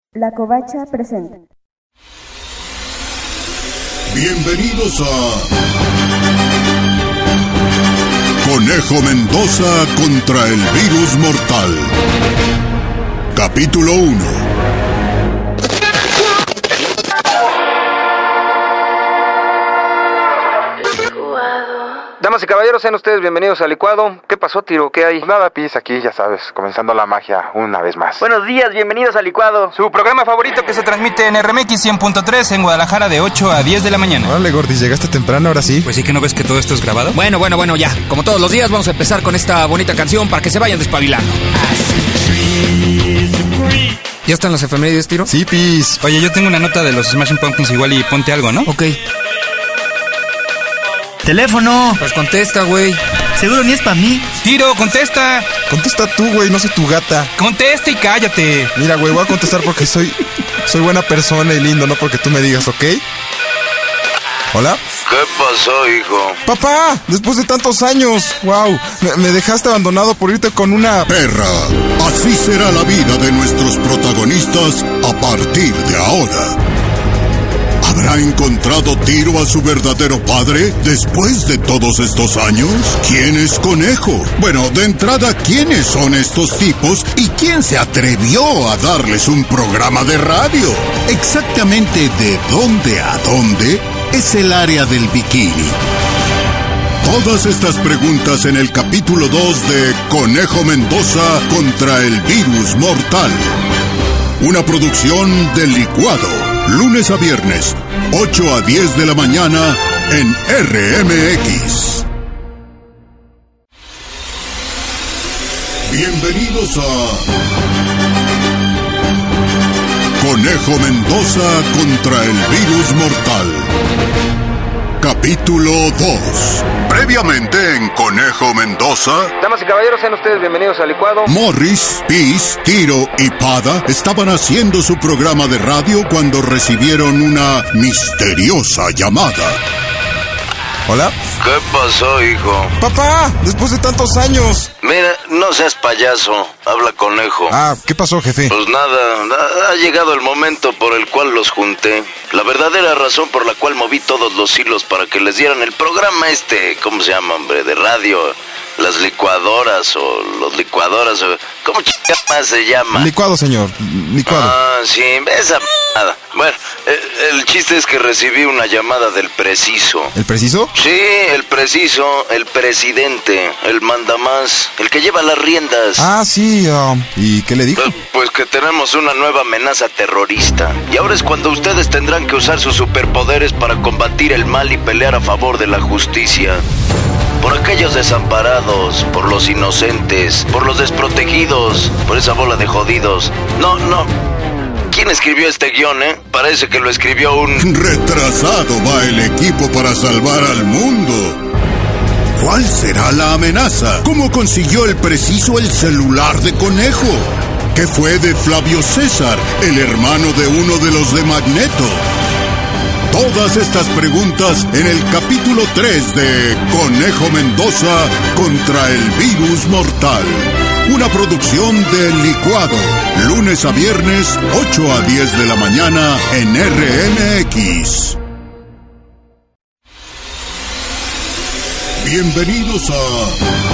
La Covacha presenta. Bienvenidos a Conejo Mendoza contra el virus mortal. Capítulo 1. Damas y caballeros, sean ustedes bienvenidos al licuado. ¿Qué pasó, Tiro? ¿Qué hay? Nada, Pis, aquí, ya sabes, comenzando la magia una vez más. Buenos días, bienvenidos al licuado. Su programa favorito que se transmite en RMX 100.3 en Guadalajara de 8 a 10 de la mañana. Órale, Gordis, llegaste temprano, ahora sí. Pues sí, que no ves que todo esto es grabado. Bueno, ya. Como todos los días, vamos a empezar con esta bonita canción para que se vayan despabilando. ¿Ya están las efemérides, Tiro? Sí, Pis. Oye, yo tengo una nota de los Smashing Pumpkins igual y ponte algo, ¿no? Ok. ¡Teléfono! Pues contesta, güey. Seguro ni es para mí. Tiro, contesta. Contesta tú, güey, no soy tu gata. Contesta y cállate. Mira, güey, voy a contestar porque soy buena persona y lindo, no porque tú me digas, ¿ok? ¿Hola? ¿Qué pasó, hijo? ¡Papá! Después de tantos años. ¡Wow! Me dejaste abandonado por irte con una... Perra, así será la vida de nuestros protagonistas a partir de ahora. ¿Habrá encontrado Tiro a su verdadero padre después de todos estos años? ¿Quién es Conejo? Bueno, de entrada, ¿quiénes son estos tipos y quién se atrevió a darles un programa de radio? Exactamente de dónde a dónde es el área del bikini. Todas estas preguntas en el capítulo 2 de Conejo Mendoza contra el virus mortal. Una producción del Licuado. Lunes a viernes, 8 a 10 de la mañana en RMX. Bienvenidos a Conejo Mendoza contra el virus mortal. Capítulo 2. Previamente en Conejo Mendoza. Damas y caballeros, sean ustedes bienvenidos al licuado. Morris, Pis, Tiro y Pada estaban haciendo su programa de radio cuando recibieron una misteriosa llamada. ¿Hola? ¿Qué pasó, hijo? ¡Papá! Después de tantos años. Mira, no seas payaso, habla Conejo. Ah, ¿qué pasó, jefe? Pues nada, ha llegado el momento por el cual los junté. La verdadera razón por la cual moví todos los hilos para que les dieran el programa ¿cómo se llama, hombre? De radio. Las licuadoras o los licuadoras, ¿cómo más se llama? Licuado, señor, licuado. Ah, sí, esa nada. Bueno, el chiste es que recibí una llamada del preciso. ¿El preciso? Sí, el preciso, el presidente, el mandamás, el que lleva las riendas. Ah, sí, ¿y qué le dijo? Pues que tenemos una nueva amenaza terrorista. Y ahora es cuando ustedes tendrán que usar sus superpoderes para combatir el mal y pelear a favor de la justicia. Por aquellos desamparados, por los inocentes, por los desprotegidos, por esa bola de jodidos. No. ¿Quién escribió este guión, Parece que lo escribió un... Retrasado va el equipo para salvar al mundo. ¿Cuál será la amenaza? ¿Cómo consiguió el preciso el celular de Conejo? ¿Qué fue de Flavio César, el hermano de uno de los de Magneto? Todas estas preguntas en el capítulo 3 de Conejo Mendoza contra el virus mortal. Una producción del Licuado. Lunes a viernes, 8 a 10 de la mañana en RMX. Bienvenidos a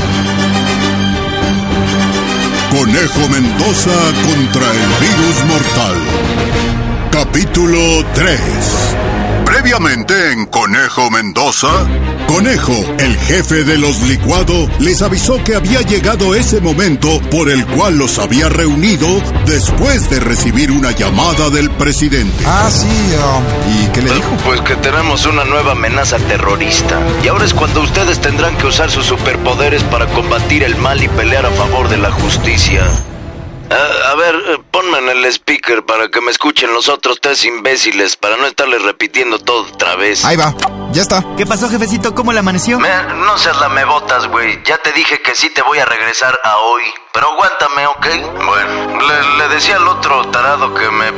Conejo Mendoza contra el virus mortal. Capítulo 3. Previamente en Conejo Mendoza, Conejo, el jefe de los Licuado, les avisó que había llegado ese momento por el cual los había reunido después de recibir una llamada del presidente. Ah, sí, ¿y qué le dijo? Pues que tenemos una nueva amenaza terrorista. Y ahora es cuando ustedes tendrán que usar sus superpoderes para combatir el mal y pelear a favor de la justicia. A ver, ponme en el speaker para que me escuchen los otros tres imbéciles, para no estarles repitiendo todo otra vez. Ahí va, ya está. ¿Qué pasó, jefecito? ¿Cómo le amaneció? No seas lamebotas, güey. Ya te dije que sí te voy a regresar a hoy. Pero aguántame, ¿ok? Bueno, le decía al otro tarado que me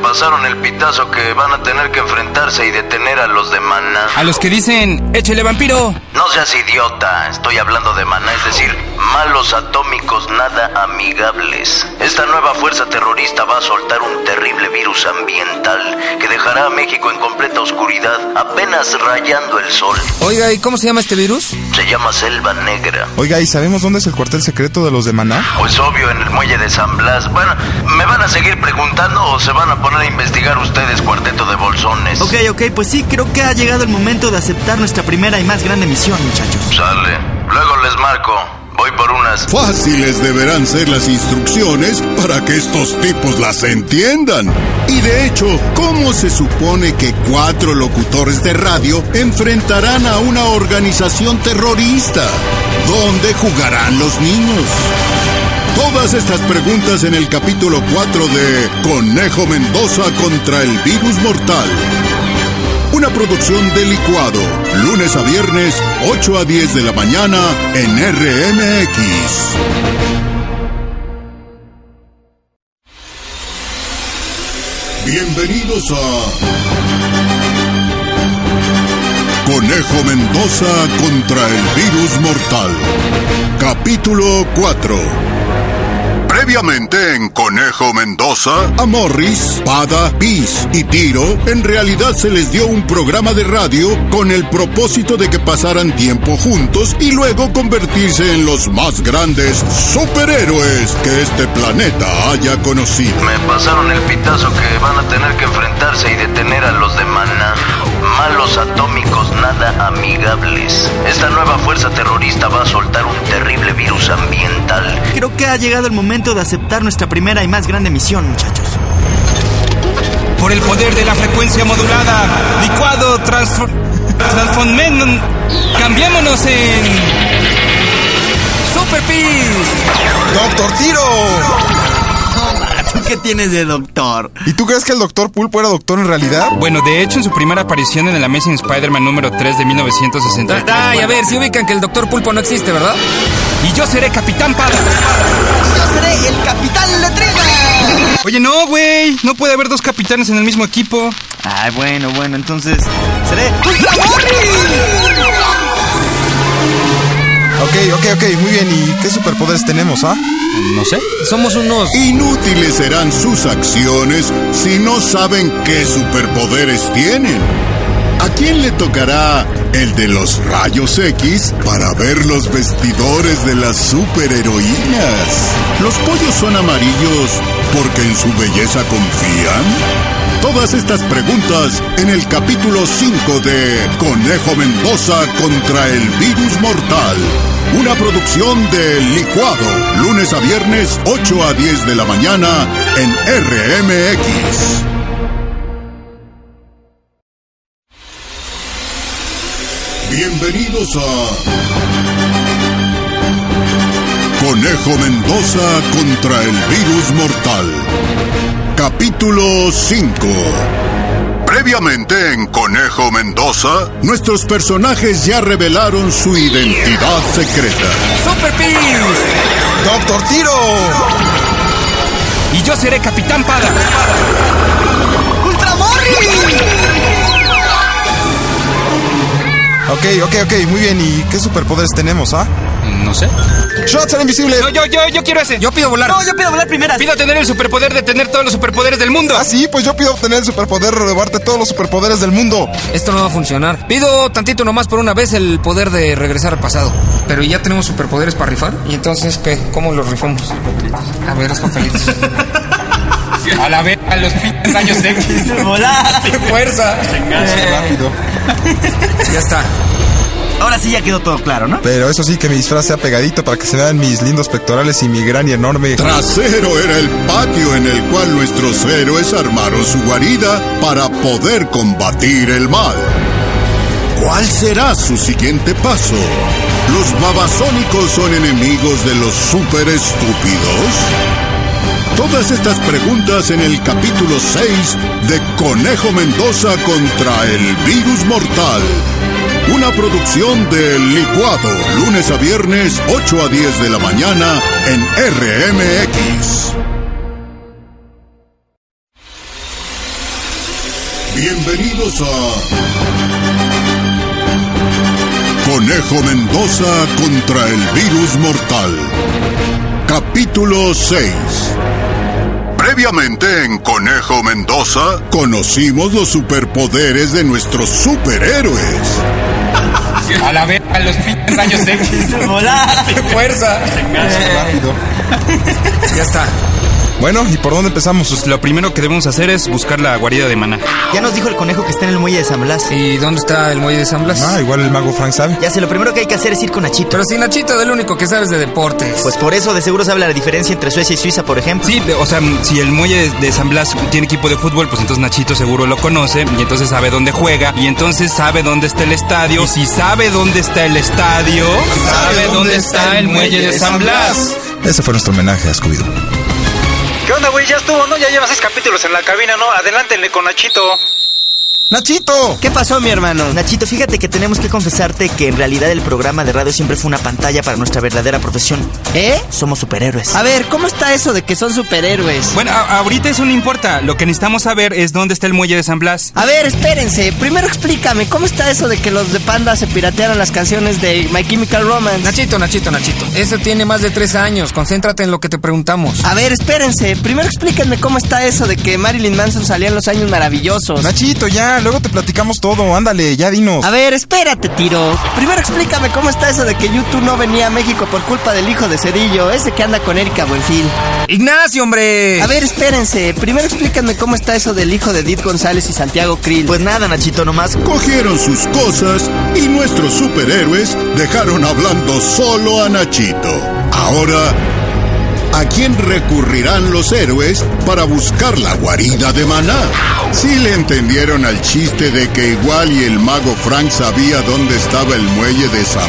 pasaron el pitazo que van a tener que enfrentarse y detener a los de Maná. A los que dicen, échele vampiro. No seas idiota, estoy hablando de Maná, es decir, malos atómicos nada amigables. Esta nueva fuerza terrorista va a soltar un terrible virus ambiental que dejará a México en completa oscuridad, apenas rayando el sol. Oiga, ¿y cómo se llama este virus? Se llama Selva Negra. Oiga, ¿y sabemos dónde es el cuartel secreto de los de Maná? Pues obvio, en el muelle de San Blas. Bueno, ¿me van a seguir preguntando o se van a poner a investigar ustedes, cuarteto de bolsones? Ok, pues sí, creo que ha llegado el momento de aceptar nuestra primera y más grande misión, muchachos. Sale. Luego les marco. Voy por unas. Fáciles deberán ser las instrucciones para que estos tipos las entiendan. Y de hecho, ¿cómo se supone que 4 locutores de radio enfrentarán a una organización terrorista? ¿Dónde jugarán los niños? Todas estas preguntas en el capítulo 4 de Conejo Mendoza contra el virus mortal. Una producción de Licuado, lunes a viernes, 8 a 10 de la mañana en RMX. Bienvenidos a Conejo Mendoza contra el virus mortal. Capítulo 4. Previamente en Conejo Mendoza, a Morris, Pada, Pis y Tiro, en realidad se les dio un programa de radio con el propósito de que pasaran tiempo juntos y luego convertirse en los más grandes superhéroes que este planeta haya conocido. Me pasaron el pitazo que van a tener que enfrentarse y detener a los de Maná. Malos atómicos nada amigables. Esta nueva fuerza terrorista va a soltar un terrible virus ambiental. Creo que ha llegado el momento de aceptar nuestra primera y más grande misión, muchachos. Por el poder de la frecuencia modulada, Licuado, transformémonos, cambiémonos en Super Peace. ¡Doctor Tiro! ¿Qué tienes de doctor? ¿Y tú crees que el Doctor Pulpo era doctor en realidad? Bueno, de hecho, en su primera aparición en el Amazing Spider-Man número 3 de 1963... Ay, a ver, si ubican que el Doctor Pulpo no existe, ¿verdad? Y yo seré Capitán Pada. ¡Yo seré el Capitán Letrina! Oye, no, güey. No puede haber 2 capitanes en el mismo equipo. Ay, bueno, entonces... ¡Seré Ultra Morris! Ok, muy bien. ¿Y qué superpoderes tenemos, ah? No sé. Somos unos... Inútiles serán sus acciones si no saben qué superpoderes tienen. ¿A quién le tocará el de los rayos X para ver los vestidores de las superheroínas? ¿Los pollos son amarillos porque en su belleza confían? Todas estas preguntas en el capítulo 5 de Conejo Mendoza contra el virus mortal. Una producción de Licuado, lunes a viernes, 8 a 10 de la mañana en RMX. Bienvenidos a Conejo Mendoza contra el virus mortal. Capítulo 5. Previamente en Conejo Mendoza, nuestros personajes ya revelaron su identidad secreta. ¡Super Peace! ¡Doctor Tiro! Y yo seré Capitán Pada. ¡Ultra Morris! Ok, muy bien. ¿Y qué superpoderes tenemos, ah? No sé. ¡Shot, ser invisible! No, yo quiero ese. Yo pido volar. No, yo pido volar primeras. Pido tener el superpoder de tener todos los superpoderes del mundo. Ah, sí, pues yo pido obtener el superpoder de robarte todos los superpoderes del mundo. Esto no va a funcionar. Pido tantito nomás por una vez el poder de regresar al pasado. Pero ya tenemos superpoderes para rifar. ¿Y entonces qué? ¿Cómo los rifamos? A ver, los papelitos. A la vez, a los años X. ¡Volar! ¡Qué fuerza! Rápido. Ya está. Ahora sí ya quedó todo claro, ¿no? Pero eso sí, que mi disfraz sea pegadito para que se vean mis lindos pectorales y mi gran y enorme... Trasero era el patio en el cual nuestros héroes armaron su guarida para poder combatir el mal. ¿Cuál será su siguiente paso? ¿Los babasónicos son enemigos de los super estúpidos? Todas estas preguntas en el capítulo 6 de Conejo Mendoza contra el virus mortal. Una producción de Licuado, lunes a viernes, 8 a 10 de la mañana en RMX. Bienvenidos a Conejo Mendoza contra el virus mortal. Capítulo 6. Previamente en Conejo Mendoza, conocimos los superpoderes de nuestros superhéroes. A la vez, a los rayos X. ¡Hola! ¡Fuerza! Rápido. Ya está. Bueno, ¿y por dónde empezamos? Pues lo primero que debemos hacer es buscar la guarida de Maná. Ya nos dijo el conejo que está en el muelle de San Blas. ¿Y dónde está el muelle de San Blas? Igual el mago Frank sabe. Ya sé, lo primero que hay que hacer es ir con Nachito. Pero si Nachito es el único que sabes de deportes. Pues por eso de seguro sabe la diferencia entre Suecia y Suiza, por ejemplo. Sí, o sea, si el muelle de San Blas tiene equipo de fútbol, pues entonces Nachito seguro lo conoce y entonces sabe dónde juega y entonces sabe dónde está el estadio. Y si sabe dónde está el estadio, sabe dónde está el muelle de San Blas. Ese fue nuestro homenaje a Scooby-Doo. ¿Qué onda, güey? Ya estuvo, ¿no? Ya lleva 6 capítulos en la cabina, ¿no? Adelántenle con Nachito. ¡Nachito! ¿Qué pasó, mi hermano? Nachito, fíjate que tenemos que confesarte que en realidad el programa de radio siempre fue una pantalla para nuestra verdadera profesión. ¿Eh? Somos superhéroes. A ver, ¿cómo está eso de que son superhéroes? Bueno, ahorita eso no importa. Lo que necesitamos saber es dónde está el muelle de San Blas. A ver, espérense. Primero explícame, ¿cómo está eso de que los de Panda se piratearon las canciones de My Chemical Romance? Nachito. Eso tiene más de 3 años. Concéntrate en lo que te preguntamos. A ver, espérense. Primero explíquenme cómo está eso de que Marilyn Manson salía en Los Años Maravillosos. Nachito, ya, luego te platicamos todo. Ándale, ya dinos. A ver, espérate, Tiro. Primero explícame cómo está eso de que YouTube no venía a México por culpa del hijo de Cedillo, ese que anda con Erika Buenfil. ¡Ignacio, hombre! A ver, espérense. Primero explíquenme cómo está eso del hijo de Edith González y Santiago Krill. Pues nada, Nachito, nomás Cogieron sus cosas y nuestros superhéroes dejaron hablando solo a Nachito. Ahora, ¿a quién recurrirán los héroes para buscar la guarida de Maná? ¿Sí le entendieron al chiste de que igual y el mago Frank sabía dónde estaba el muelle de San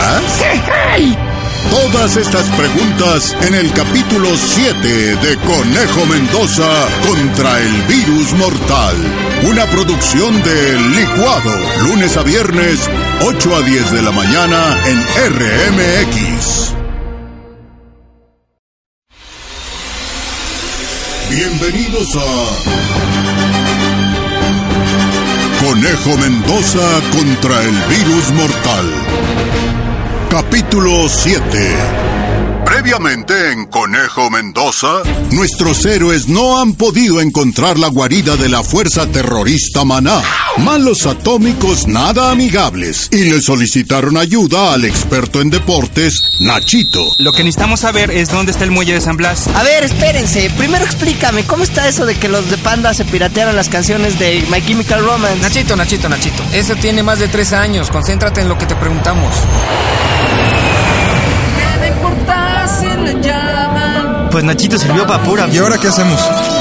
Blas? Todas estas preguntas en el capítulo 7 de Conejo Mendoza contra el virus mortal. Una producción de Licuado, lunes a viernes, 8 a 10 de la mañana en RMX. Bienvenidos a Conejo Mendoza contra el virus mortal. Capítulo 7. Previamente en Conejo Mendoza, nuestros héroes no han podido encontrar la guarida de la fuerza terrorista Maná. Malos atómicos nada amigables y le solicitaron ayuda al experto en deportes, Nachito. Lo que necesitamos saber es dónde está el muelle de San Blas. A ver, espérense. Primero explícame cómo está eso de que los de Panda se piratearon las canciones de My Chemical Romance. Nachito. Eso tiene más de 3 años. Concéntrate en lo que te preguntamos. pues Nachito sirvió para pura. ¿Y ahora qué hacemos?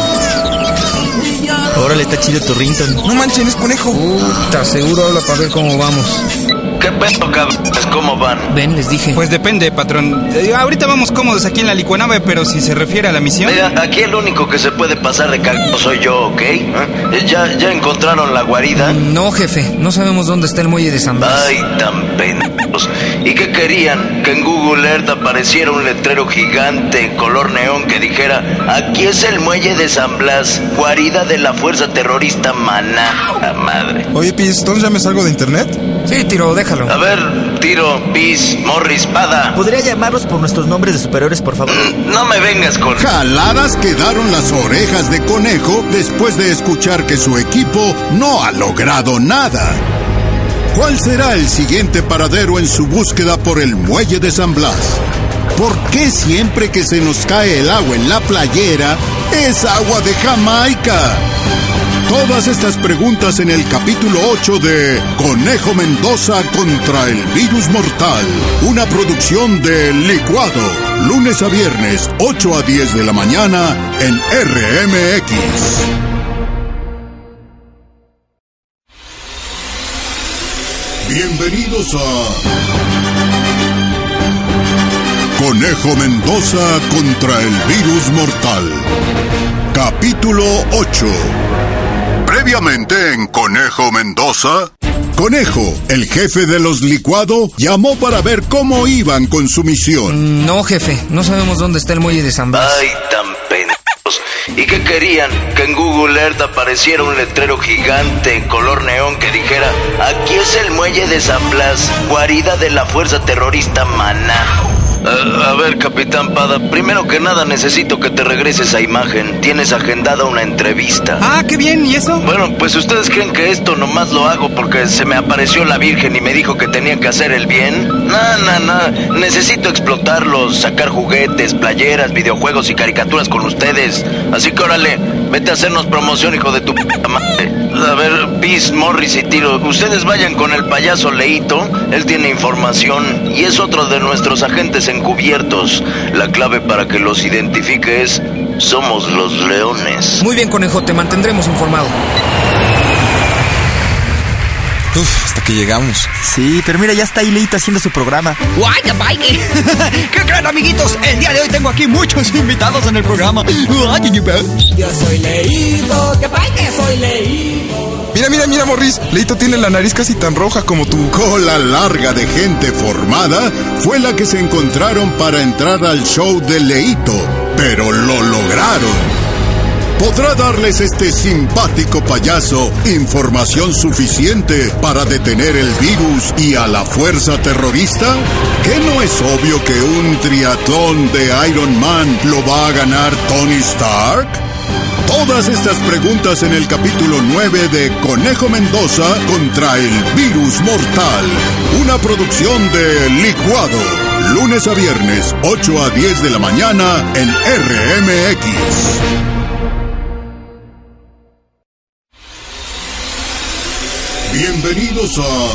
Órale, está chido tu ringtone. No manchen, es conejo. Puta, seguro habla para ver cómo vamos. ¿Qué pedo, cabrones? ¿Cómo van? Ven, les dije. Pues depende, patrón. Ahorita vamos cómodos aquí en la licuanave, pero si se refiere a la misión... Mira, aquí el único que se puede pasar de cagado soy yo, ¿ok? ¿Ya encontraron la guarida? No, jefe. No sabemos dónde está el muelle de San Blas. Ay, tan pendejos. ¿Y qué querían? Que en Google Earth apareciera un letrero gigante en color neón que dijera: aquí es el muelle de San Blas, guarida de la fuerza terrorista Maná. La madre. Oye, Piz, ¿entonces ya me salgo de internet? Sí, Tiro, déjalo. A ver, Tiro, Piz, Morris, Pada. ¿Podría llamarlos por nuestros nombres de superiores, por favor? No me vengas con... Jaladas quedaron las orejas de Conejo después de escuchar que su equipo no ha logrado nada. ¿Cuál será el siguiente paradero en su búsqueda por el muelle de San Blas? ¿Por qué siempre que se nos cae el agua en la playera es agua de Jamaica? Todas estas preguntas en el capítulo 8 de Conejo Mendoza contra el virus mortal. Una producción de Licuado. Lunes a viernes, 8 a 10 de la mañana en RMX. Bienvenidos a Conejo Mendoza contra el virus mortal. Capítulo 8. Previamente en Conejo Mendoza, Conejo, el jefe de los Licuado, llamó para ver cómo iban con su misión. No, jefe, no sabemos dónde está el muelle de San Blas. Ay, tan pendejos. ¿Y qué querían? Que en Google Earth apareciera un letrero gigante en color neón que dijera: aquí es el muelle de San Blas, guarida de la fuerza terrorista Maná. A ver, Capitán Pada, primero que nada necesito que te regreses a Imagen. Tienes agendada una entrevista. Ah, qué bien, ¿y eso? Bueno, pues ustedes creen que esto nomás lo hago porque se me apareció la Virgen y me dijo que tenía que hacer el bien. No, necesito explotarlos, sacar juguetes, playeras, videojuegos y caricaturas con ustedes. Así que órale, vete a hacernos promoción, hijo de tu puta madre. A ver, Peace, Morris y Tiro, ustedes vayan con el payaso Leito. Él tiene información y es otro de nuestros agentes encubiertos. La clave para que los identifique es: somos los leones. Muy bien, conejo, te mantendremos informado. Hasta que llegamos. Sí, pero mira, ya está ahí Leito haciendo su programa. ¡Guay, bike! ¿Qué creen, amiguitos? El día de hoy tengo aquí muchos invitados en el programa. Yo soy Leito, que bike, soy Leito. Mira, Morris. Leito tiene la nariz casi tan roja como tú. Cola larga de gente formada fue la que se encontraron para entrar al show de Leito, pero lo lograron. ¿Podrá darles este simpático payaso información suficiente para detener el virus y a la fuerza terrorista? ¿Que no es obvio que un triatlón de Iron Man lo va a ganar Tony Stark? Todas estas preguntas en el capítulo 9 de Conejo Mendoza contra el virus mortal. Una producción de Licuado. Lunes a viernes, 8 a 10 de la mañana en RMX. Bienvenidos a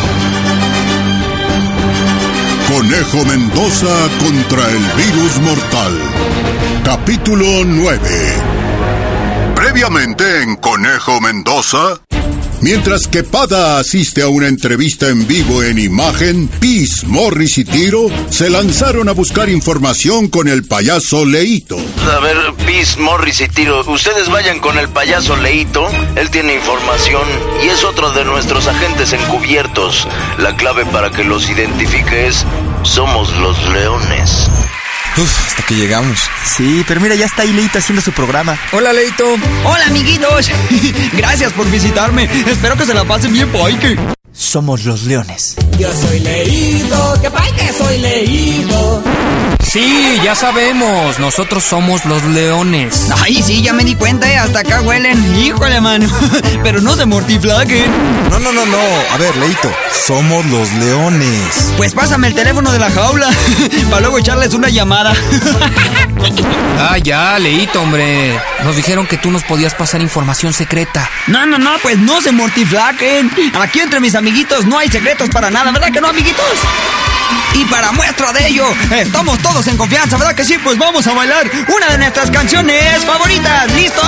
Conejo Mendoza contra el virus mortal. Capítulo 9. Previamente en Conejo Mendoza. Mientras que Pada asiste a una entrevista en vivo en Imagen, Peace, Morris y Tiro se lanzaron a buscar información con el payaso Leito. A ver, Peace, Morris y Tiro, ustedes vayan con el payaso Leito. Él tiene información y es otro de nuestros agentes encubiertos. La clave para que los identifique es: somos los leones. Hasta que llegamos. Sí, pero mira, ya está ahí Leito haciendo su programa. Hola, Leito. Hola, amiguitos. Gracias por visitarme. Espero que se la pasen bien, Paike. Somos los leones. Yo soy Leito, que bike, soy Leito. Sí, ya sabemos, nosotros somos los leones. Ay, sí, ya me di cuenta, hasta acá huelen. Híjole, mano. Pero no se mortiflaguen. No. A ver, Leito, somos los leones. Pues pásame el teléfono de la jaula para luego echarles una llamada. Ah, ya, Leito, hombre. Nos dijeron que tú nos podías pasar información secreta. No, pues no se mortiflaguen. Aquí entre mis amiguitos no hay secretos para nada, ¿verdad que no, amiguitos? Y para muestra de ello, estamos todos en confianza, ¿verdad que sí? Pues vamos a bailar una de nuestras canciones favoritas. ¿Listos?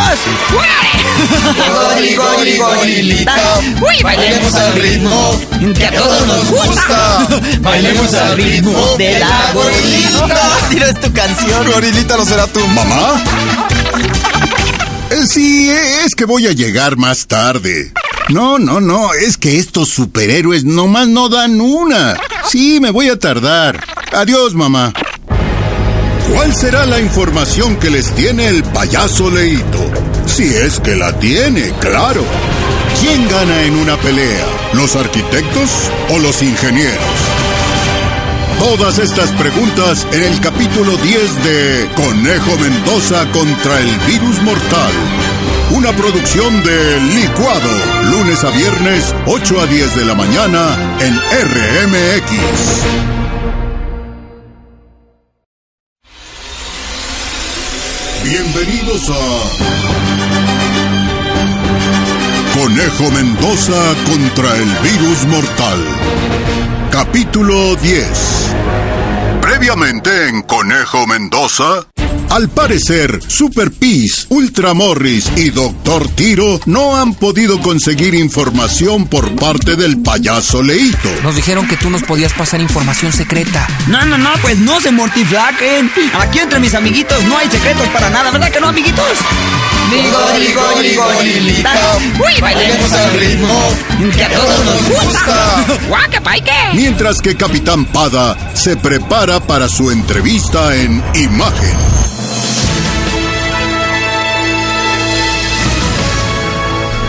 Gorilita. Uy, Bailemos al ritmo que a todos nos gusta. Bailemos al ritmo de la gorilita. Tiro, es tu canción. Gorilita, ¿no será tu ¿Mamá? Sí, es que voy a llegar más tarde. No, es que estos superhéroes nomás no dan una. Sí, me voy a tardar. Adiós, mamá. ¿Cuál será la información que les tiene el payaso Leito? Si es que la tiene, claro. ¿Quién gana en una pelea? ¿Los arquitectos o los ingenieros? Todas estas preguntas en el capítulo 10 de Conejo Mendoza contra el virus mortal. Una producción de Licuado, lunes a viernes, 8 a 10 de la mañana en RMX. Bienvenidos a Conejo Mendoza contra el virus mortal. Capítulo 10. Previamente en Conejo Mendoza. Al parecer, Super Peace, Ultra Morris y Dr. Tiro no han podido conseguir información por parte del payaso Leito. Nos dijeron que tú nos podías pasar información secreta. No, pues no se mortiflaguen. Aquí entre mis amiguitos no hay secretos para nada, ¿verdad que no, amiguitos? Gorilita. Uy, Bailemos al ritmo que a todos nos gusta. Mientras que Capitán Pada se prepara para su entrevista en Imagen.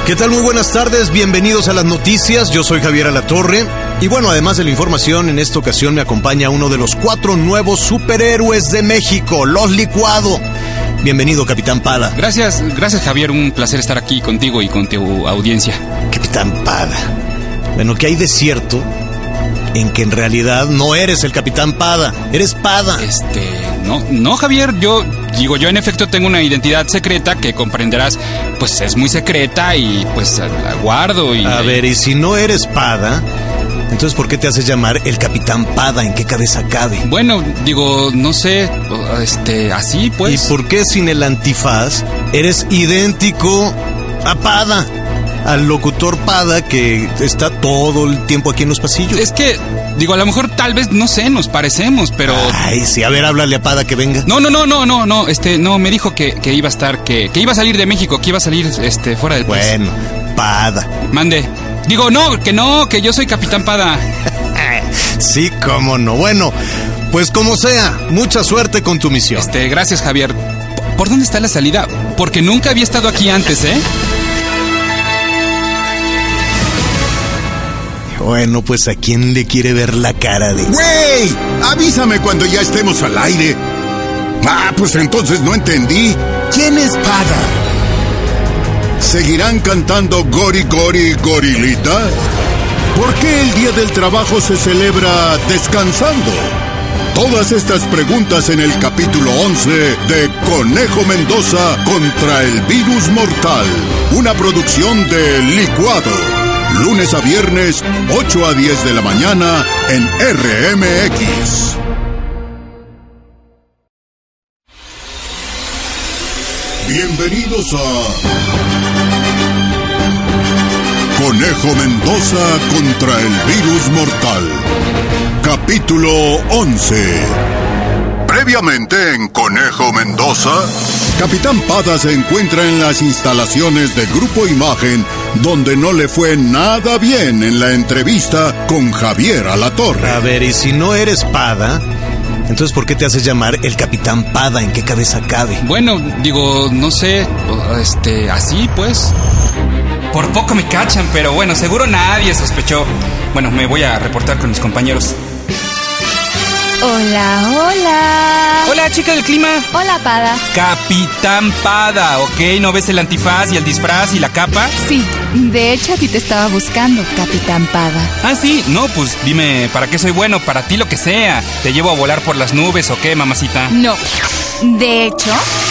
¿Qué tal? Muy buenas tardes, bienvenidos a las noticias, yo soy Javier Alatorre. Y bueno, además de la información, en esta ocasión me acompaña uno de los 4 nuevos superhéroes de México, Los Licuado. Bienvenido, Capitán Pada. Gracias Javier, un placer estar aquí contigo y con tu audiencia. Capitán Pada. Bueno, ¿qué hay de cierto en que en realidad no eres el Capitán Pada, eres Pada? No Javier, yo en efecto tengo una identidad secreta que comprenderás, pues es muy secreta y pues la guardo y... A ver, y si no eres Pada, entonces ¿por qué te haces llamar el Capitán Pada? ¿En qué cabeza cabe? Bueno, no sé, así pues... ¿Y por qué sin el antifaz eres idéntico a Pada? Al locutor Pada que está todo el tiempo aquí en los pasillos. Es que, a lo mejor tal vez, no sé, nos parecemos, pero... Ay, sí, a ver, háblale a Pada que venga. No, me dijo que iba a estar, que iba a salir de México, que iba a salir, fuera del país. Bueno, Pada. Mande. Que yo soy Capitán Pada. Sí, cómo no. Bueno, pues como sea, mucha suerte con tu misión. Gracias, Javier. ¿Por dónde está la salida? Porque nunca había estado aquí antes, ¿eh? Bueno, pues ¿a quién le quiere ver la cara de...? ¡Güey! Avísame cuando ya estemos al aire. Pues entonces no entendí. ¿Quién es Pada? ¿Seguirán cantando Gori Gori Gorilita? ¿Por qué el Día del Trabajo se celebra descansando? Todas estas preguntas en el capítulo 11 de Conejo Mendoza contra el virus mortal. Una producción de Licuado. Lunes a viernes, 8 a 10 de la mañana en RMX. Bienvenidos a Conejo Mendoza contra el virus mortal. Capítulo 11. Previamente en Conejo Mendoza, Capitán Pada se encuentra en las instalaciones de Grupo Imagen, donde no le fue nada bien en la entrevista con Javier Alatorre. A ver, y si no eres Pada, entonces ¿por qué te haces llamar el Capitán Pada? ¿En qué cabeza cabe? Bueno, no sé, así pues... Por poco me cachan, pero bueno, seguro nadie sospechó. Bueno, me voy a reportar con mis compañeros. Hola. Hola, chica del clima. Hola, Pada. Capitán Pada, ¿ok? ¿No ves el antifaz y el disfraz y la capa? Sí, de hecho a ti te estaba buscando, Capitán Pada. Ah, sí, no, pues dime, ¿para qué soy bueno? Para ti lo que sea. ¿Te llevo a volar por las nubes o qué, mamacita? No, de hecho...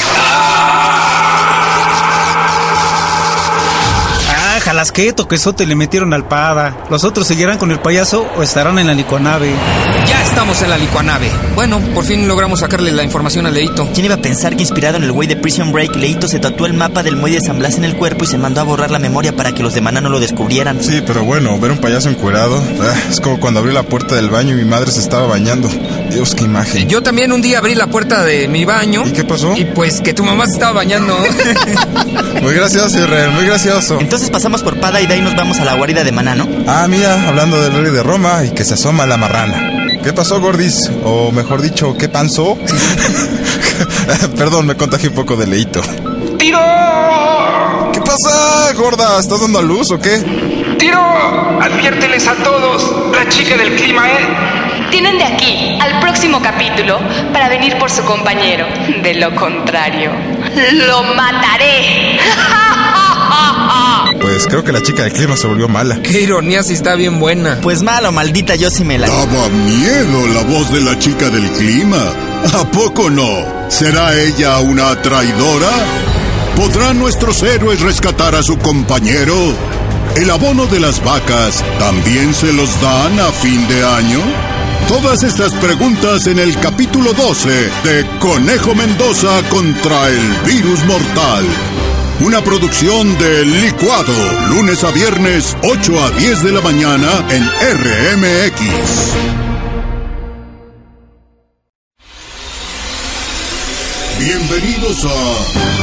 Jalasqueto, quesote le metieron al Pada. ¿Los otros seguirán con el payaso o estarán en la licuanave? Ya estamos en la licuanave. Bueno, por fin logramos sacarle la información a Leito. ¿Quién iba a pensar que inspirado en el güey de Prison Break, Leito se tatuó el mapa del muelle de San Blas en el cuerpo y se mandó a borrar la memoria para que los de Maná no lo descubrieran? Sí, pero bueno, ver un payaso encuerado es como cuando abrí la puerta del baño y mi madre se estaba bañando. Dios, qué imagen. Yo también un día abrí la puerta de mi baño. ¿Y qué pasó? Y pues que tu mamá se estaba bañando. Muy gracioso, Israel, muy gracioso. Entonces pasamos por Pada y de ahí nos vamos a la guarida de Maná, ¿no? Ah, mira, hablando del rey de Roma y que se asoma la marrana. ¿Qué pasó, gordis? O mejor dicho, ¿qué panzó? Perdón, me contagié un poco de Leito. ¡Tiro! ¿Qué pasa, gorda? ¿Estás dando a luz o qué? ¡Tiro! Adviérteles a todos, la chica del clima, Tienen de aquí al próximo capítulo para venir por su compañero. De lo contrario, ¡lo mataré! Pues creo que la chica del clima se volvió mala. Qué ironía, si está bien buena. Pues mala o maldita, yo sí me la... Daba miedo la voz de la chica del clima. ¿A poco no? ¿Será ella una traidora? ¿Podrán nuestros héroes rescatar a su compañero? ¿El abono de las vacas también se los dan a fin de año? Todas estas preguntas en el capítulo 12 de Conejo Mendoza contra el virus mortal. Una producción de Licuado, lunes a viernes, 8 a 10 de la mañana en RMX. Bienvenidos a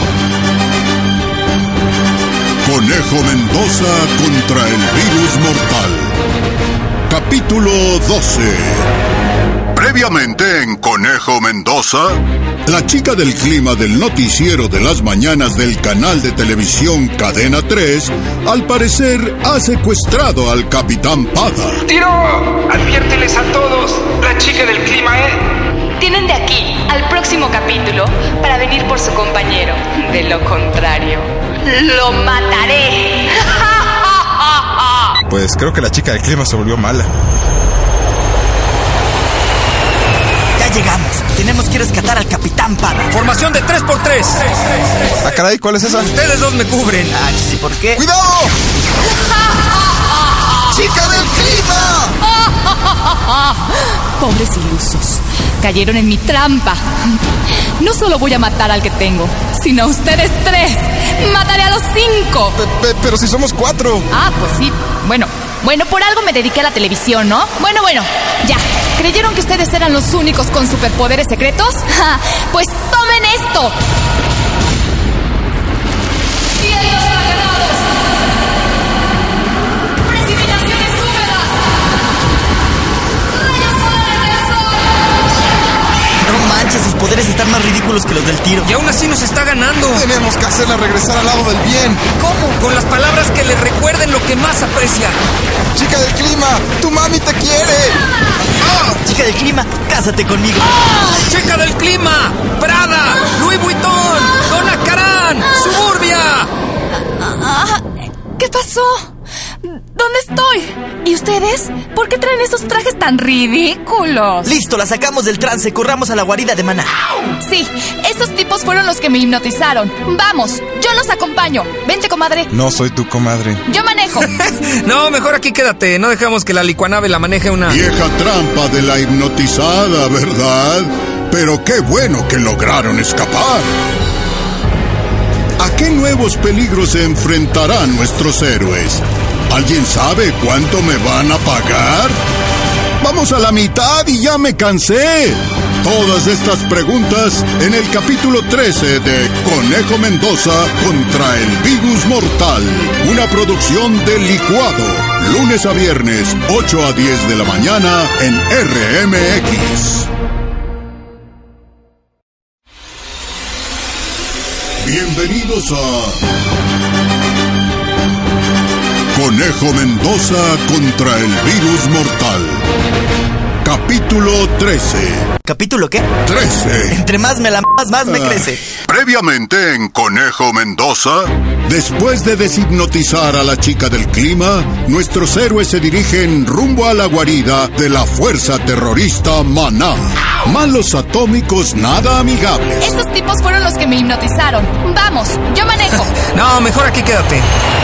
Conejo Mendoza contra el virus mortal. Capítulo 12. Previamente en Conejo Mendoza, la chica del clima del noticiero de las mañanas del canal de televisión Cadena 3, al parecer ha secuestrado al Capitán Pada. ¡Tiro! Adviérteles a todos, la chica del clima, Tienen de aquí al próximo capítulo para venir por su compañero. De lo contrario, lo mataré. Pues creo que la chica del clima se volvió mala. Ya llegamos. Tenemos que rescatar al Capitán Pada. Formación de 3x3. Ah, caray, ¿cuál es esa? Ustedes dos me cubren. Ah, ¿sí por qué? ¡Cuidado! ¡Chica del clima! Pobres ilusos. Cayeron en mi trampa. No solo voy a matar al que tengo, sino a ustedes 3. Mataré a los 5. Pero si somos 4. Ah, pues sí. Bueno, por algo me dediqué a la televisión, ¿no? Bueno, ya. ¿Creyeron que ustedes eran los únicos con superpoderes secretos? ¡Ja! Pues tomen esto. ¡Vientos sagrados! ¡Precipitaciones húmedas! ¡Rayos solares del sol! No manches, sus poderes están más ridículos que los del tiro. Y aún así nos está ganando. Tenemos que hacerla regresar al lado del bien. ¿Cómo? Con las palabras que le recuerden lo que más aprecia. Chica del clima, tu mami te quiere. Chica del clima, cásate conmigo. Chica del clima, Prada, Louis Vuitton, Donna Karan, Suburbia. ¿Qué pasó? ¿Dónde estoy? ¿Y ustedes? ¿Por qué traen esos trajes tan ridículos? Listo, la sacamos del trance, corramos a la guarida de Maná. Sí, esos tipos fueron los que me hipnotizaron. Vamos, yo los acompaño. Vente, comadre. No soy tu comadre. Yo manejo. No, mejor aquí quédate. No dejamos que la licuanave la maneje una... Vieja trampa de la hipnotizada, ¿verdad? Pero qué bueno que lograron escapar. ¿A qué nuevos peligros se enfrentarán nuestros héroes? ¿Alguien sabe cuánto me van a pagar? Vamos a la mitad y ya me cansé. Todas estas preguntas en el capítulo 13 de Conejo Mendoza contra el Virus Mortal. Una producción de Licuado. Lunes a viernes, 8 a 10 de la mañana en RMX. Bienvenidos a Conejo Mendoza contra el Virus Mortal. Capítulo 13. ¿Capítulo qué? 13. Entre más me la más me crece. Previamente en Conejo Mendoza, después de deshipnotizar a la chica del clima, nuestros héroes se dirigen rumbo a la guarida de la fuerza terrorista Maná. Malos atómicos nada amigables. Esos tipos fueron los que me hipnotizaron. Vamos, yo manejo. No, mejor aquí quédate.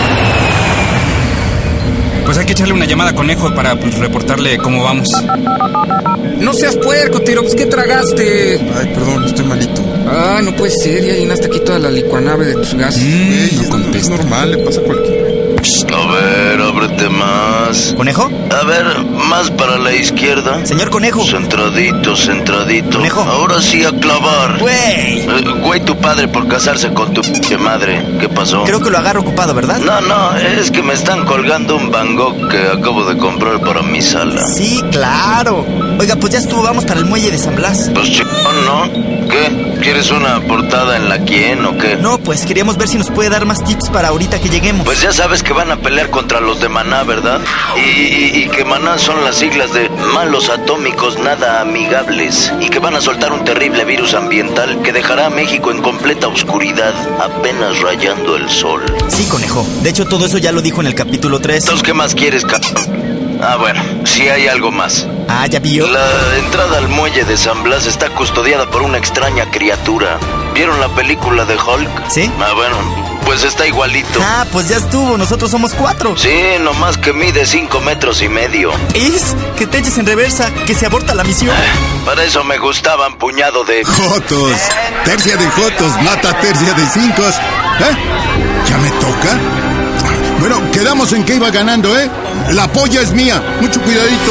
Pues hay que echarle una llamada a Conejo para reportarle cómo vamos. No seas puerco, Tiro, pues ¿qué tragaste? Ay, perdón, estoy malito. Ah, no puede ser, ya llenaste aquí toda la licuanave de tus gases. No es normal, le pasa a cualquiera. A ver, ábrete más. ¿Conejo? A ver, más para la izquierda. Señor Conejo. Centradito, centradito. Conejo. Ahora sí a clavar. Güey. Güey, tu padre por casarse con tu pinche madre. ¿Qué pasó? Creo que lo agarro ocupado, ¿verdad? No, es que me están colgando un Van Gogh que acabo de comprar para mi sala. Sí, claro. Oiga, pues ya estuvo, vamos para el muelle de San Blas. Pues chingón, ¿no? ¿Qué? ¿Quieres una portada en la quién o qué? No, pues queríamos ver si nos puede dar más tips para ahorita que lleguemos. Pues ya sabes que van a pelear contra los de Maná, ¿verdad? Y que Maná son las siglas de malos atómicos nada amigables. Y que van a soltar un terrible virus ambiental que dejará a México en completa oscuridad, apenas rayando el sol. Sí, Conejo. De hecho, todo eso ya lo dijo en el capítulo 3. Entonces, ¿qué más quieres, cabrón? Ah, bueno, sí hay algo más. Ah, ¿ya vio? La entrada al muelle de San Blas está custodiada por una extraña criatura. ¿Vieron la película de Hulk? ¿Sí? Ah, bueno, pues está igualito. Ah, pues ya estuvo, nosotros somos 4. Sí, nomás que mide 5 metros y medio. ¿Es? Que te eches en reversa, que se aborta la misión. Para eso me gustaban puñado de... Jotos, tercia de Jotos, mata tercia de 5. ¿Ya me toca? Bueno, quedamos en que iba ganando, ¿eh? La polla es mía, mucho cuidadito.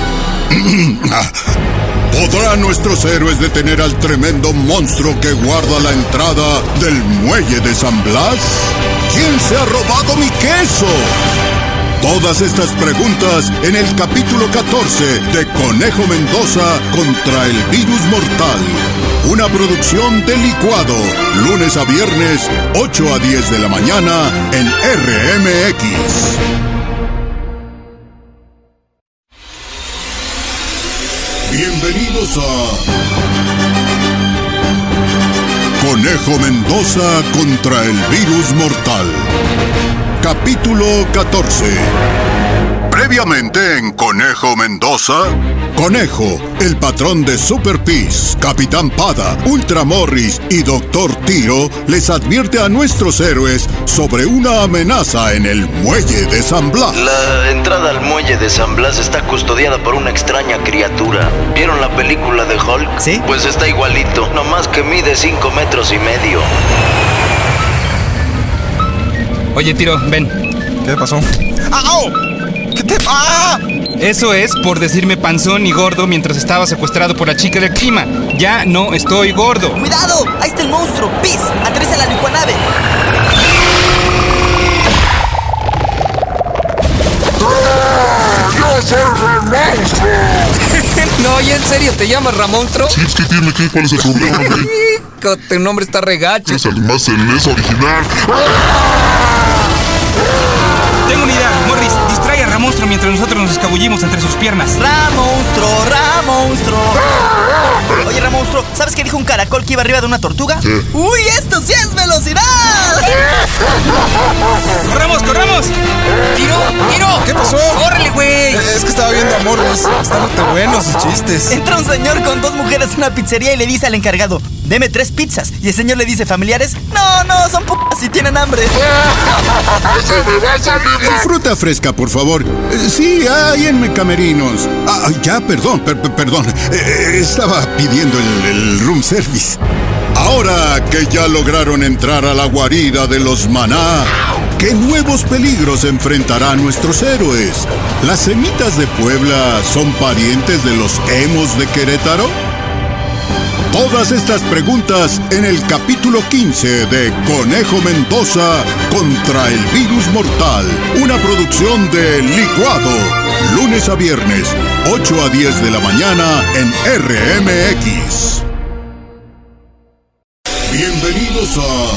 ¿Podrán nuestros héroes detener al tremendo monstruo que guarda la entrada del muelle de San Blas? ¿Quién se ha robado mi queso? Todas estas preguntas en el capítulo 14 de Conejo Mendoza contra el virus mortal. Una producción de Licuado, lunes a viernes, 8 a 10 de la mañana en RMX. Bienvenidos a Conejo Mendoza contra el virus mortal. Capítulo 14. Previamente en Conejo Mendoza, Conejo, el patrón de Super Peace, Capitán Pada, Ultra Morris y Doctor Tiro les advierte a nuestros héroes sobre una amenaza en el muelle de San Blas. La entrada al muelle de San Blas está custodiada por una extraña criatura. ¿Vieron la película de Hulk? Sí. Pues está igualito, nomás que mide 5 metros y medio. Oye, Tiro, ven. ¿Qué pasó? ¡Au! ¿Qué te pasa? Eso es por decirme panzón y gordo mientras estaba secuestrado por la chica del clima. Ya no estoy gordo. ¡Cuidado! ¡Ahí está el monstruo! ¡Pis! ¡Aterriza la licuanave! ¡Yo soy Ramonstro! No, ¿y en serio te llamas Ramonstro? Sí, es que tiene que, ¿cuál es el problema, güey? Tu nombre está regacho. Es el más celoso original. Tengo una idea, Morris. Distrae a Ramonstro mientras nosotros nos escabullimos entre sus piernas. ¡Ramonstro! ¡Ramonstro! Oye, Ramonstro, ¿sabes qué dijo un caracol que iba arriba de una tortuga? ¿Qué? ¡Uy, esto sí es velocidad! ¡Corramos, corramos! ¡Tiro! ¿Qué pasó? ¡Córrele, güey! Es que estaba viendo a Morris. Están buenos sus chistes. Entra un señor con 2 mujeres en una pizzería y le dice al encargado: deme 3 pizzas. Y el señor le dice: ¿familiares? No, son p***as y tienen hambre. ¡Se me va a salir! Fruta fresca, por favor. Sí, hay en camerinos. Ya, perdón. Estaba pidiendo el room service. Ahora que ya lograron entrar a la guarida de los maná, ¿qué nuevos peligros enfrentarán nuestros héroes? ¿Las semitas de Puebla son parientes de los emos de Querétaro? Todas estas preguntas en el capítulo 15 de Conejo Mendoza contra el virus mortal. Una producción de Licuado. Lunes a viernes, 8 a 10 de la mañana en RMX. Bienvenidos a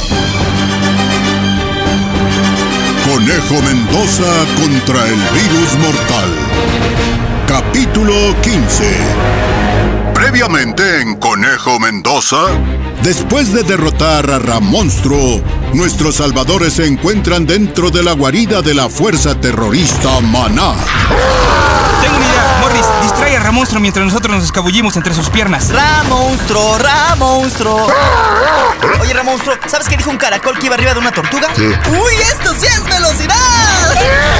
Conejo Mendoza contra el virus mortal. Capítulo 15. Previamente en Conejo Mendoza, después de derrotar a Ramonstro, nuestros salvadores se encuentran dentro de la guarida de la fuerza terrorista Maná. Tengo una idea, Morris. Distrae a Ramonstro mientras nosotros nos escabullimos entre sus piernas. ¡Ramonstro! Oye, Ramonstro, ¿sabes qué dijo un caracol que iba arriba de una tortuga? ¿Qué? ¡Uy, esto sí es velocidad!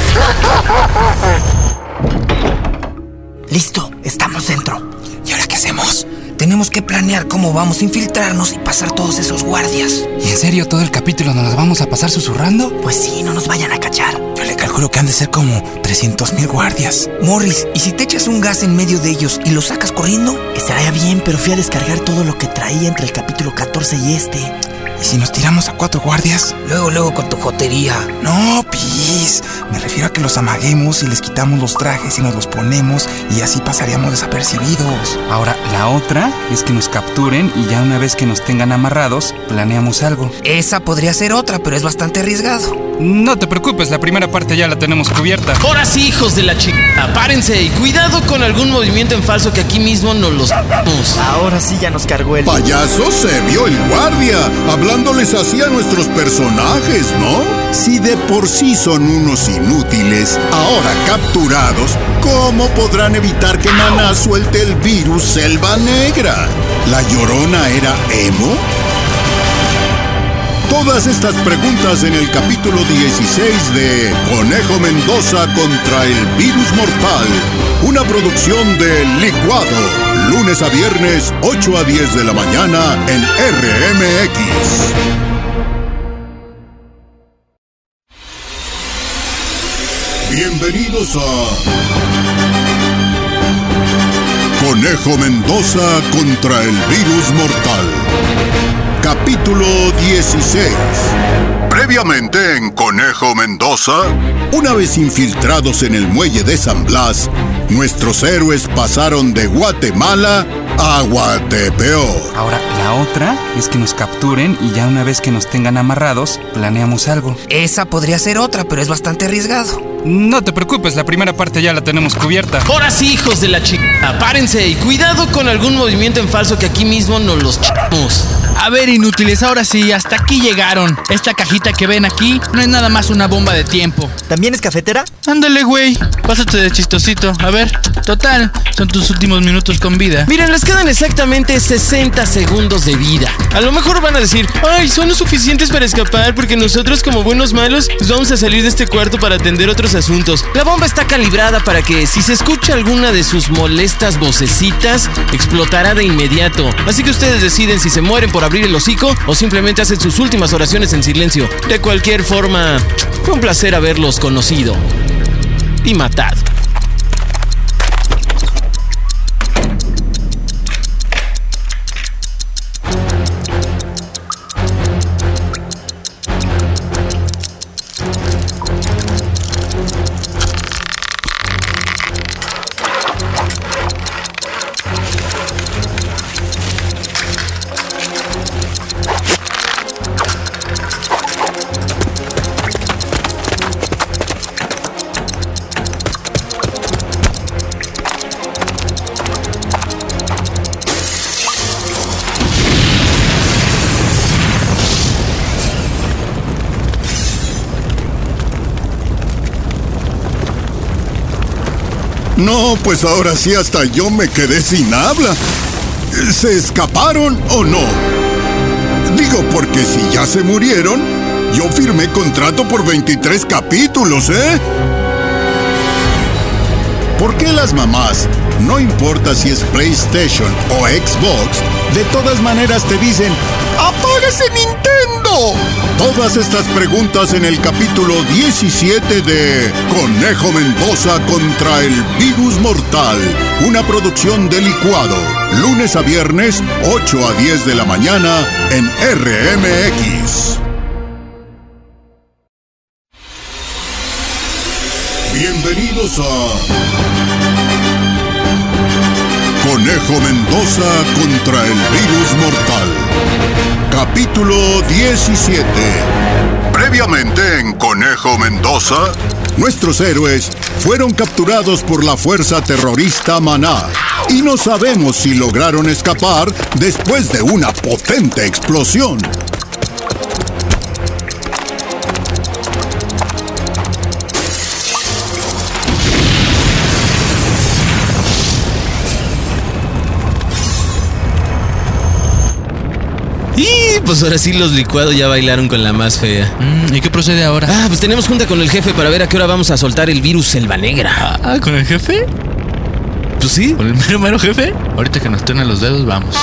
Listo, estamos dentro. ¿Y ahora qué hacemos? Tenemos que planear cómo vamos a infiltrarnos y pasar todos esos guardias. ¿Y en serio todo el capítulo nos los vamos a pasar susurrando? Pues sí, no nos vayan a cachar. Yo le calculo que han de ser como 300,000 guardias. Morris, ¿y si te echas un gas en medio de ellos y los sacas corriendo? Estaría bien, pero fui a descargar todo lo que traía entre el capítulo 14 y este. ¿Y si nos tiramos a 4 guardias? Luego con tu jotería. No, pis. Me refiero a que los amaguemos y les quitamos los trajes y nos los ponemos y así pasaríamos desapercibidos. Ahora, la otra es que nos capturen y ya una vez que nos tengan amarrados, planeamos algo. Esa podría ser otra, pero es bastante arriesgado. No te preocupes, la primera parte ya la tenemos cubierta. Ahora sí, hijos de la chica, párense y cuidado con algún movimiento en falso que aquí mismo nos los damos. Ahora sí ya nos cargó el... Payaso, se vio el guardia, hablándoles así a nuestros personajes, ¿no? Si de por sí son unos inútiles, ahora capturados, ¿cómo podrán evitar que Maná suelte el virus Selva Negra? ¿La Llorona era emo? Todas estas preguntas en el capítulo 16 de Conejo Mendoza contra el virus mortal. Una producción de Licuado. Lunes a viernes, 8 a 10 de la mañana en RMX. Bienvenidos a Conejo Mendoza contra el virus mortal. Capítulo 16. Previamente en Conejo Mendoza, una vez infiltrados en el muelle de San Blas, nuestros héroes pasaron de Guatemala a Guatepeor. Ahora, la otra es que nos capturen y ya una vez que nos tengan amarrados, planeamos algo. Esa podría ser otra, pero es bastante arriesgado. No te preocupes, la primera parte ya la tenemos cubierta. Ahora sí, hijos de la chica. Párense y cuidado con algún movimiento en falso que aquí mismo nos los chamos. A ver, inútiles, ahora sí, hasta aquí llegaron. Esta cajita que ven aquí no es nada más una bomba de tiempo. ¿También es cafetera? Ándale, güey, pásate de chistosito. A ver, total, son tus últimos minutos con vida. Miren, les quedan exactamente 60 segundos de vida. A lo mejor van a decir, ay, son los suficientes para escapar porque nosotros como buenos malos nos vamos a salir de este cuarto para atender otros asuntos. La bomba está calibrada para que si se escucha alguna de sus molestas vocecitas, explotará de inmediato. Así que ustedes deciden si se mueren por abrir el hocico o simplemente hacen sus últimas oraciones en silencio. De cualquier forma, fue un placer haberlos conocido y matado. No, pues ahora sí hasta yo me quedé sin habla. ¿Se escaparon o no? Digo, porque si ya se murieron, yo firmé contrato por 23 capítulos, ¿eh? ¿Por qué las mamás, no importa si es PlayStation o Xbox, de todas maneras te dicen ¡apaga ese Nintendo! Todas estas preguntas en el capítulo 17 de Conejo Mendoza contra el Virus Mortal, una producción de Licuado, lunes a viernes, 8 a 10 de la mañana en RMX. Bienvenidos a Conejo Mendoza contra el Virus Mortal, capítulo 17. Previamente en Conejo Mendoza, nuestros héroes fueron capturados por la fuerza terrorista Maná y no sabemos si lograron escapar después de una potente explosión. Y pues ahora sí los licuados ya bailaron con la más fea. ¿Y qué procede ahora? Pues tenemos junta con el jefe para ver a qué hora vamos a soltar el virus Selva Negra. ¿Con el jefe? Pues sí. ¿Con el mero jefe? Ahorita que nos truenen los dedos, vamos.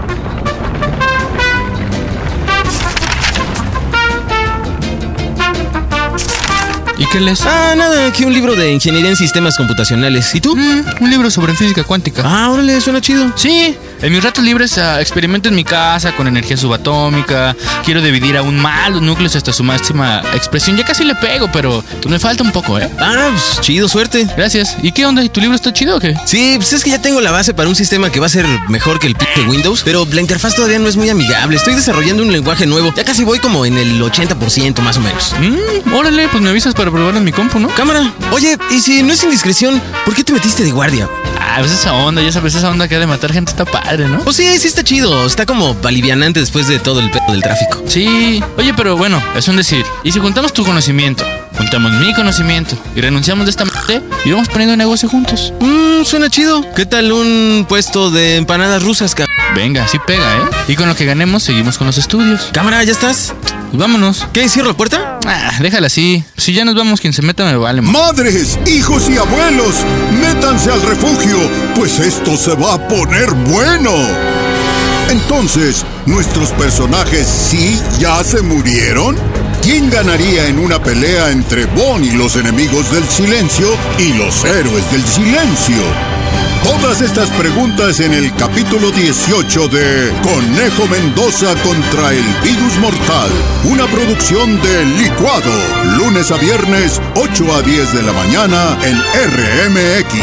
¿Y qué lees? Nada, aquí un libro de ingeniería en sistemas computacionales. ¿Y tú? Un libro sobre física cuántica. Órale, suena chido. Sí, en mis ratos libres experimento en mi casa con energía subatómica. Quiero dividir aún más los núcleos hasta su máxima expresión. Ya casi le pego, pero pues me falta un poco, ¿eh? Pues chido, suerte. Gracias. ¿Y qué onda? ¿Y tu libro está chido o qué? Sí, pues es que ya tengo la base para un sistema que va a ser mejor que el p*** de Windows, pero la interfaz todavía no es muy amigable. Estoy desarrollando un lenguaje nuevo. Ya casi voy como en el 80% más o menos. Órale, pues me avisas para probarlo en mi compu, ¿no? Cámara. Oye, y si no es indiscreción, ¿por qué te metiste de guardia? Pues esa onda, ya sabes, esa onda que ha de matar gente está padre, ¿no? Pues sí está chido. Está como alivianante después de todo el pedo del tráfico. Sí. Oye, pero bueno, es un decir. ¿Y si juntamos tu conocimiento, juntamos mi conocimiento y renunciamos de esta madre y vamos poniendo negocio juntos? Suena chido. ¿Qué tal un puesto de empanadas rusas, Venga, sí pega, ¿eh? Y con lo que ganemos seguimos con los estudios. Cámara, ¿ya estás? Pues vámonos. ¿Qué? ¿Cierro la puerta? Déjala así. Si ya nos vamos, quien se meta me vale. ¡Madres, hijos y abuelos! ¡Métanse al refugio! Pues esto se va a poner bueno. Entonces, ¿nuestros personajes sí ya se murieron? ¿Quién ganaría en una pelea entre Bond y los enemigos del silencio y los héroes del silencio? Todas estas preguntas en el capítulo 18 de Conejo Mendoza contra el virus mortal. Una producción de Licuado. Lunes a viernes, 8 a 10 de la mañana en RMX.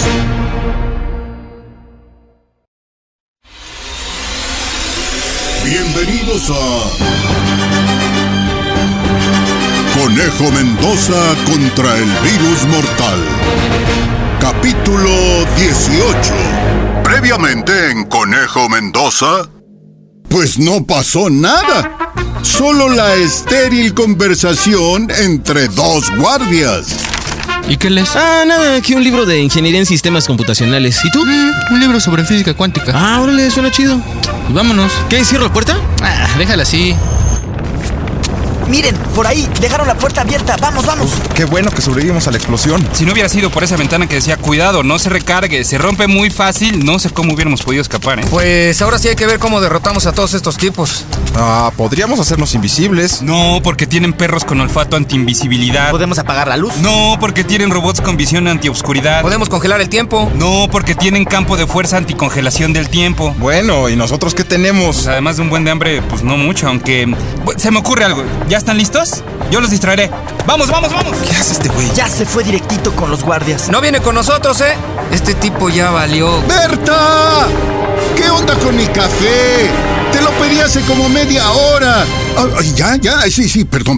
Bienvenidos a Conejo Mendoza contra el virus mortal. Capítulo 18. Previamente en Conejo Mendoza, pues no pasó nada. Solo la estéril conversación entre dos guardias. ¿Y qué lees? Nada, aquí un libro de ingeniería en sistemas computacionales. ¿Y tú? Un libro sobre física cuántica. Órale, suena chido. Pues vámonos. ¿Qué, cierro la puerta? Déjala así. Miren, por ahí, dejaron la puerta abierta. Vamos, vamos. Qué bueno que sobrevivimos a la explosión. Si no hubiera sido por esa ventana que decía, cuidado, no se recargue, se rompe muy fácil, no sé cómo hubiéramos podido escapar, ¿eh? Pues ahora sí hay que ver cómo derrotamos a todos estos tipos. Podríamos hacernos invisibles. No, porque tienen perros con olfato anti-invisibilidad. ¿Podemos apagar la luz? No, porque tienen robots con visión anti-obscuridad. ¿Podemos congelar el tiempo? No, porque tienen campo de fuerza anticongelación del tiempo. Bueno, ¿y nosotros qué tenemos? Pues además de un buen de hambre, pues no mucho, aunque... Se me ocurre algo. ¿Ya están listos? Yo los distraeré. ¡Vamos, vamos, vamos! ¿Qué hace este güey? Ya se fue directito con los guardias. No viene con nosotros, ¿eh? Este tipo ya valió. ¡Berta! ¿Qué onda con mi café? Te lo pedí hace como media hora. Ya, sí, perdón.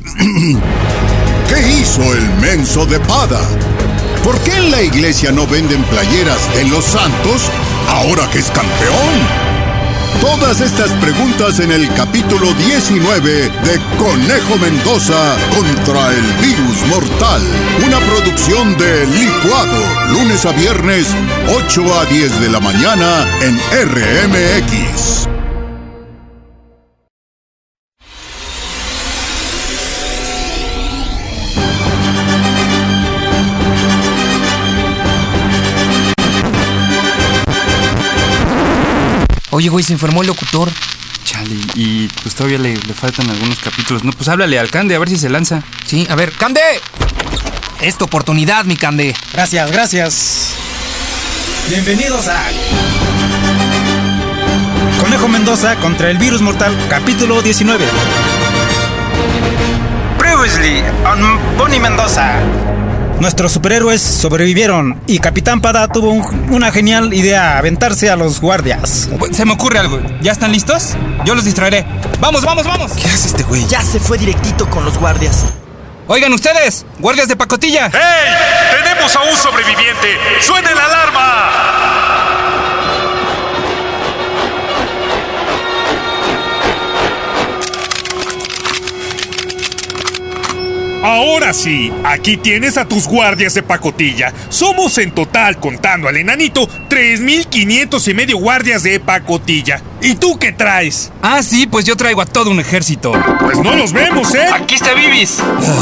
¿Qué hizo el menso de Pada? ¿Por qué en la iglesia no venden playeras de los santos ahora que es campeón? Todas estas preguntas en el capítulo 19 de Conejo Mendoza contra el virus mortal. Una producción de Licuado. Lunes a viernes, 8 a 10 de la mañana en RMX. Oye, güey, se enfermó el locutor. Chale, y pues todavía le faltan algunos capítulos. No, pues háblale al Cande, a ver si se lanza. Sí, a ver, ¡Cande! Es tu oportunidad, mi Cande. Gracias. Bienvenidos a Conejo Mendoza contra el virus mortal, capítulo 19. Previously on Bonnie Mendoza. Nuestros superhéroes sobrevivieron y Capitán Pada tuvo una genial idea: aventarse a los guardias. Se me ocurre algo. ¿Ya están listos? Yo los distraeré. ¡Vamos! ¿Qué hace este güey? Ya se fue directito con los guardias. Oigan ustedes, guardias de pacotilla. ¡Hey! ¡Tenemos a un sobreviviente! ¡Suene la alarma! Ahora sí, aquí tienes a tus guardias de pacotilla. Somos en total, contando al enanito, 3,500 y medio guardias de pacotilla. ¿Y tú qué traes? Sí, pues yo traigo a todo un ejército. Pues no los vemos, ¿eh? Aquí está Bibis.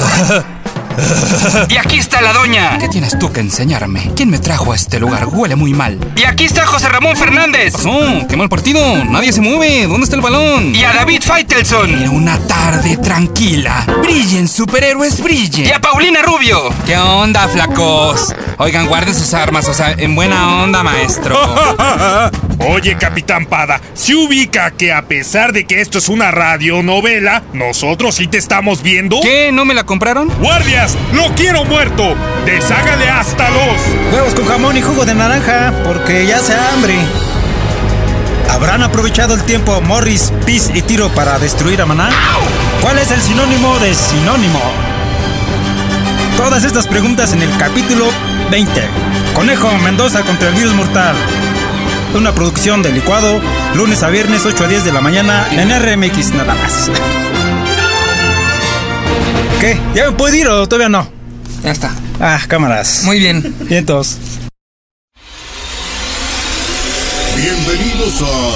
Y aquí está la doña. ¿Qué tienes tú que enseñarme? ¿Quién me trajo a este lugar? Huele muy mal. Y aquí está José Ramón Fernández. ¡Qué mal partido! Nadie se mueve. ¿Dónde está el balón? Y a David Faitelson. Era una tarde tranquila. Brillen, superhéroes, brillen. Y a Paulina Rubio. ¿Qué onda, flacos? Oigan, guarden sus armas, o sea, en buena onda, maestro. Oye, Capitán Pada, ¿se ubica que a pesar de que esto es una radionovela, nosotros sí te estamos viendo? ¿Qué? ¿No me la compraron? ¡Guardias! ¡Lo quiero muerto! ¡Deshágale hasta los! Huevos con jamón y jugo de naranja, porque ya se hambre. ¿Habrán aprovechado el tiempo Morris, Peace y Tiro para destruir a Maná? ¿Cuál es el sinónimo de sinónimo? Todas estas preguntas en el capítulo 20. Conejo Mendoza contra el virus mortal. Una producción de Licuado, lunes a viernes, 8 a 10 de la mañana, en RMX nada más. ¿Qué? ¿Ya me puedo ir o todavía no? Ya está. Cámaras. Muy bien. Vientos. Bienvenidos a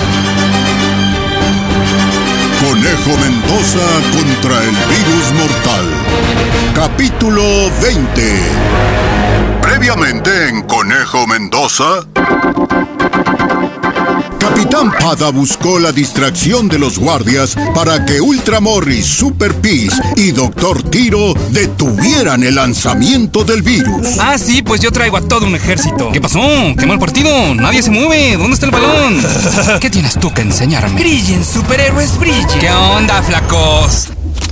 Conejo Mendoza contra el virus mortal. Capítulo 20. Previamente en Conejo Mendoza. Capitán Pada buscó la distracción de los guardias para que Ultra Morris, Super Peace y Dr. Tiro detuvieran el lanzamiento del virus. Ah, sí, pues yo traigo a todo un ejército. ¿Qué pasó? ¡Qué mal partido! ¡Nadie se mueve! ¿Dónde está el balón? ¿Qué tienes tú que enseñarme? Brillen, superhéroes, brillen. ¿Qué onda, flacos?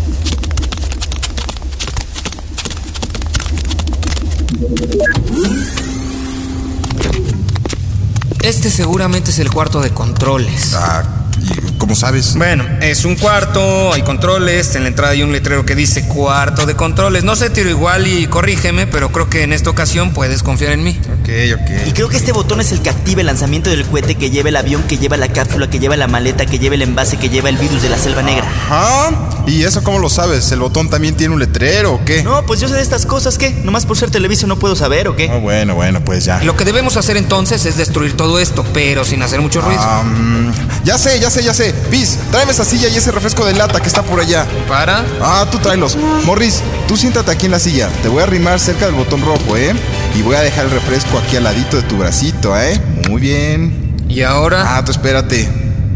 Este seguramente es el cuarto de controles. ¿Y cómo sabes? Bueno, es un cuarto, hay controles. En la entrada hay un letrero que dice cuarto de controles. No sé, Tiro, igual y corrígeme, pero creo que en esta ocasión puedes confiar en mí. Ok. Y creo que este botón es el que activa el lanzamiento del cohete, que lleva el avión, que lleva la cápsula, que lleva la maleta, que lleva el envase, que lleva el virus de la Selva Negra. Ajá. ¿Y eso cómo lo sabes? ¿El botón también tiene un letrero o qué? No, pues yo sé de estas cosas, ¿qué? ¿Nomás por ser televiso no puedo saber o qué? Oh, bueno, pues ya. Lo que debemos hacer entonces es destruir todo esto, pero sin hacer mucho ruido. Ya sé. Piz, tráeme esa silla y ese refresco de lata que está por allá. ¿Para? Tú tráelos. Morris, tú siéntate aquí en la silla. Te voy a arrimar cerca del botón rojo, Y voy a dejar el refresco aquí al ladito de tu bracito, Muy bien. ¿Y ahora? Tú espérate.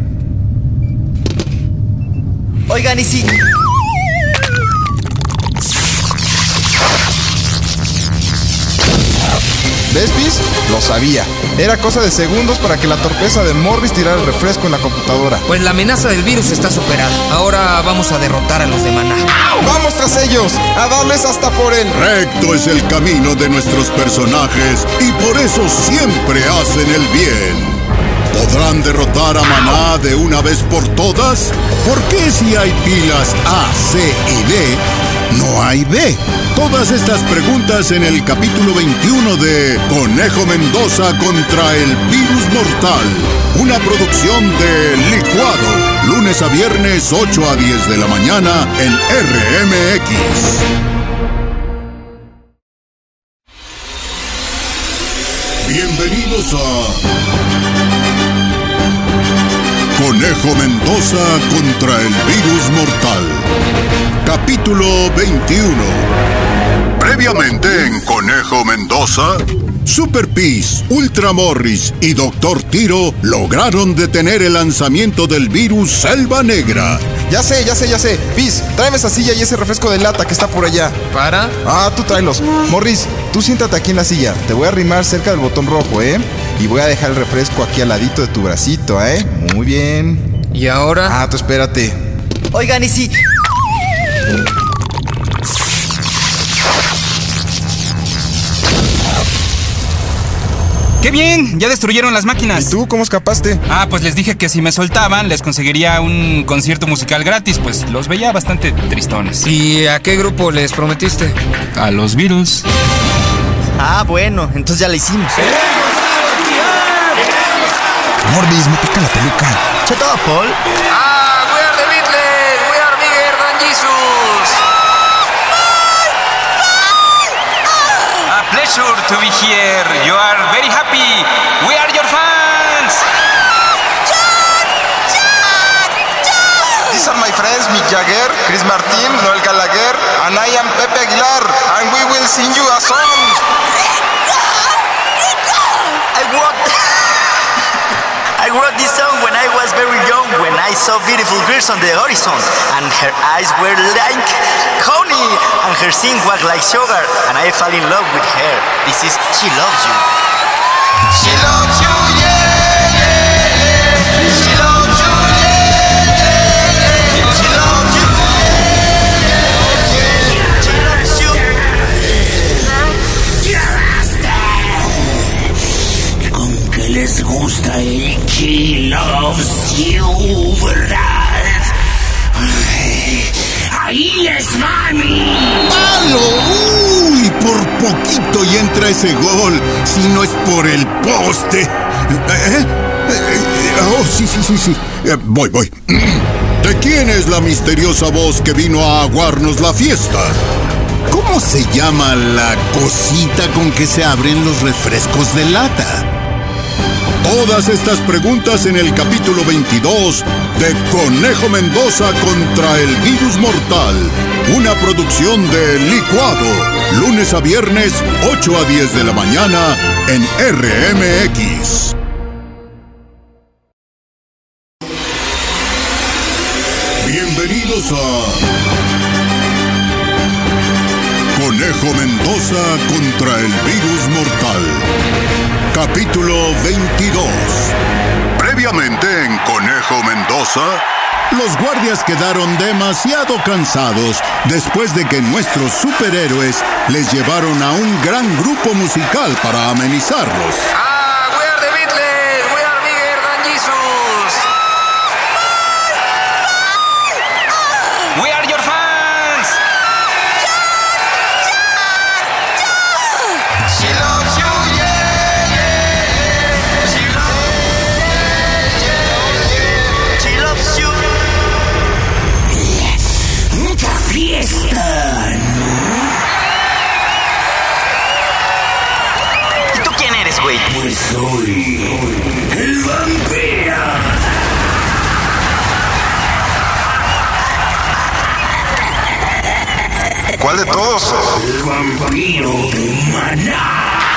Oigan, y si... ¿Ves, Piz? Lo sabía. Era cosa de segundos para que la torpeza de Morris tirara el refresco en la computadora. Pues la amenaza del virus está superada. Ahora vamos a derrotar a los de Maná. ¡Vamos tras ellos! ¡A darles hasta por él! Recto es el camino de nuestros personajes y por eso siempre hacen el bien. ¿Podrán derrotar a Maná de una vez por todas? ¿Por qué si hay pilas A, C y D, no hay B? Todas estas preguntas en el capítulo 21 de Conejo Mendoza contra el Virus Mortal. Una producción de Licuado. Lunes a viernes 8 a 10 de la mañana en RMX. Bienvenidos a Conejo Mendoza contra el Virus Mortal. Capítulo 21. Previamente en Conejo Mendoza, Super Peace, Ultra Morris y Dr. Tiro lograron detener el lanzamiento del virus Selva Negra. Ya sé. Piz, tráeme esa silla y ese refresco de lata que está por allá. ¿Para? Tú tráelos. Morris, tú siéntate aquí en la silla. Te voy a arrimar cerca del botón rojo, Y voy a dejar el refresco aquí al ladito de tu bracito, Muy bien. ¿Y ahora? Tú espérate. Oigan, y si... ¡Qué bien! Ya destruyeron las máquinas. ¿Y tú cómo escapaste? Pues les dije que si me soltaban les conseguiría un concierto musical gratis. Pues los veía bastante tristones. ¿Y a qué grupo les prometiste? A los Beatles. Bueno, entonces ya la hicimos. Morris, me pica la peluca. Shut up, Paul. We are the Beatles. We are bigger than Jesus. A pleasure to be here. You are very happy. We are your fans. These are my friends, Mick Jagger, Chris Martin, Noel Gallagher, and I am Pepe Aguilar, and we will sing you a song. I wrote this song when I was very young, when I saw beautiful girls on the horizon, and her eyes were like honey, and her skin was like sugar, and I fell in love with her. This is She Loves You. She loves you, yeah. She loves you, yeah. She loves you, Con que les gusta el She Loves You, ¿verdad? Ahí les va mi... ¡Palo! ¡Uy! Por poquito y entra ese gol. Si no es por el poste. Sí. Voy. ¿De quién es la misteriosa voz que vino a aguarnos la fiesta? ¿Cómo se llama la cosita con que se abren los refrescos de lata? Todas estas preguntas en el capítulo 22 de Conejo Mendoza contra el Virus Mortal. Una producción de Licuado. Lunes a viernes, 8 a 10 de la mañana en RMX. Conejo Mendoza contra el virus mortal. Capítulo 22. Previamente en Conejo Mendoza, los guardias quedaron demasiado cansados después de que nuestros superhéroes les llevaron a un gran grupo musical para amenizarlos. We are the Beatles, we are bigger than Jesus. We are your fans. She loves you, yeah, yeah. She loves you. Mucha fiesta, ¿no? ¿Y tú quién eres, güey? Pues soy el vampiro. ¿Cuál de todos? El vampiro de Maná.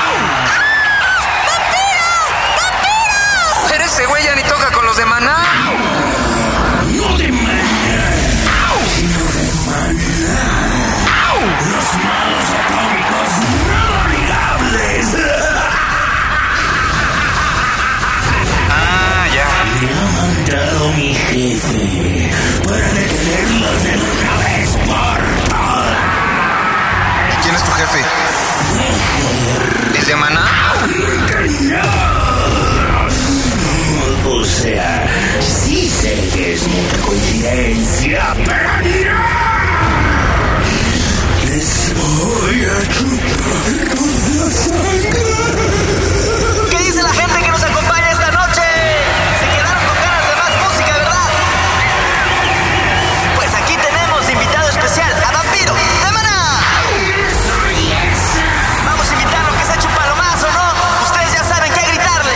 Pero ese güey ya ni toca con los de Maná. No de Maná, sino de Maná. Los malos atómicos no amigables. Ya. Me ha mandado mi jefe para detenerlos de una vez por todas. ¿Quién es tu jefe? ¿El de Maná? O sea, sí sé que es mucha coincidencia, pero no. Les voy a chupar toda la sangre. ¿Qué dice la gente que nos acompaña esta noche? Se quedaron con ganas de más música, ¿verdad? Pues aquí tenemos de invitado especial a Vampiro de Maná. Vamos a invitarlo que se eche un palomazo, ¿no? Ustedes ya saben qué gritarle.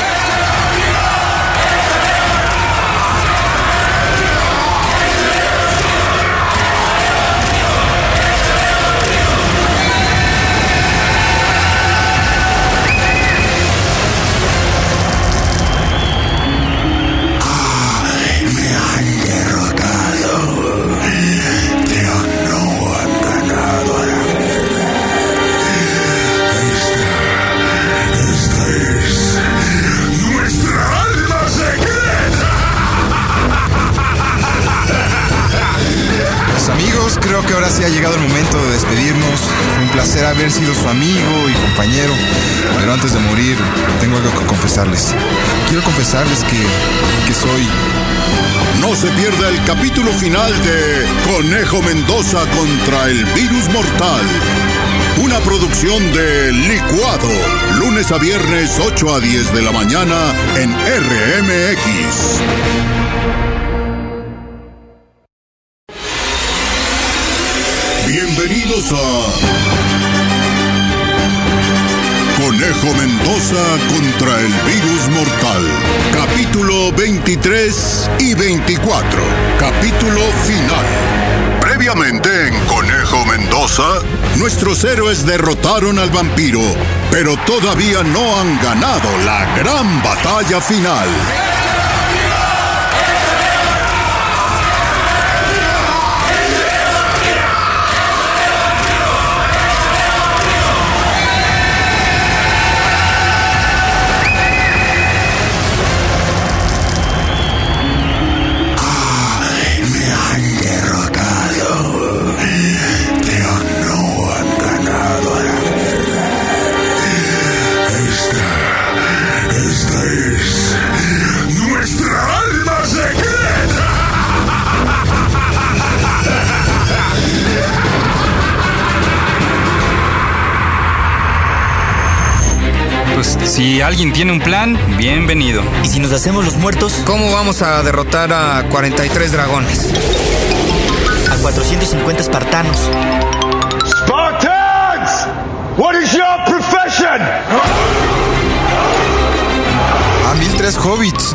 Me han derrotado, pero no han ganado a la guerra. Esta es nuestra alma secreta. Pues amigos, creo que ahora sí ha llegado el momento de despedirnos. Fue un placer haber sido su amigo y compañero. Pero antes de morir, tengo algo que confesarles. Quiero confesarles que soy... No se pierda el capítulo final de Conejo Mendoza contra el virus mortal. Una producción de Licuado. Lunes a viernes 8 a 10 de la mañana en RMX. Bienvenidos a Conejo Mendoza contra el virus mortal. Capítulo 23 y 24. Capítulo final. Previamente en Conejo Mendoza, nuestros héroes derrotaron al vampiro, pero todavía no han ganado la gran batalla final. Me han derrotado, pero no han ganado a la guerra. Esta es nuestra alma secreta. Pues si alguien tiene un plan, bienvenido. ¿Y si nos hacemos los muertos? ¿Cómo vamos a derrotar a 43 dragones? A 450 espartanos. Spartans! What is your profession? A 1003 hobbits.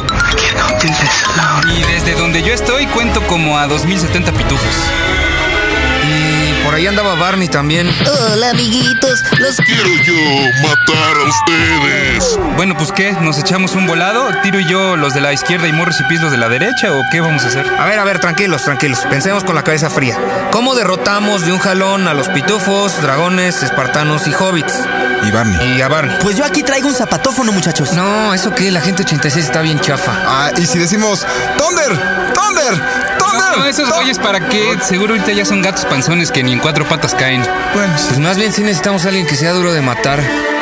Y desde donde yo estoy cuento como a 2070 pitufos. Y por Por ahí andaba Barney también. Hola, amiguitos. Los quiero yo matar a ustedes. Bueno, pues ¿qué? ¿Nos echamos un volado? ¿Tiro y yo los de la izquierda y Morris y Piz los de la derecha? ¿O qué vamos a hacer? A ver, tranquilos. Pensemos con la cabeza fría. ¿Cómo derrotamos de un jalón a los pitufos, dragones, espartanos y hobbits? Y Barney. Y a Barney. Pues yo aquí traigo un zapatófono, muchachos. No, ¿eso qué? La gente 86 está bien chafa. Ah, y si decimos ¡Thunder! No, esos güeyes para qué. Seguro ahorita ya son gatos panzones que ni en 4 patas caen. Bueno, pues más bien sí necesitamos a alguien que sea duro de matar.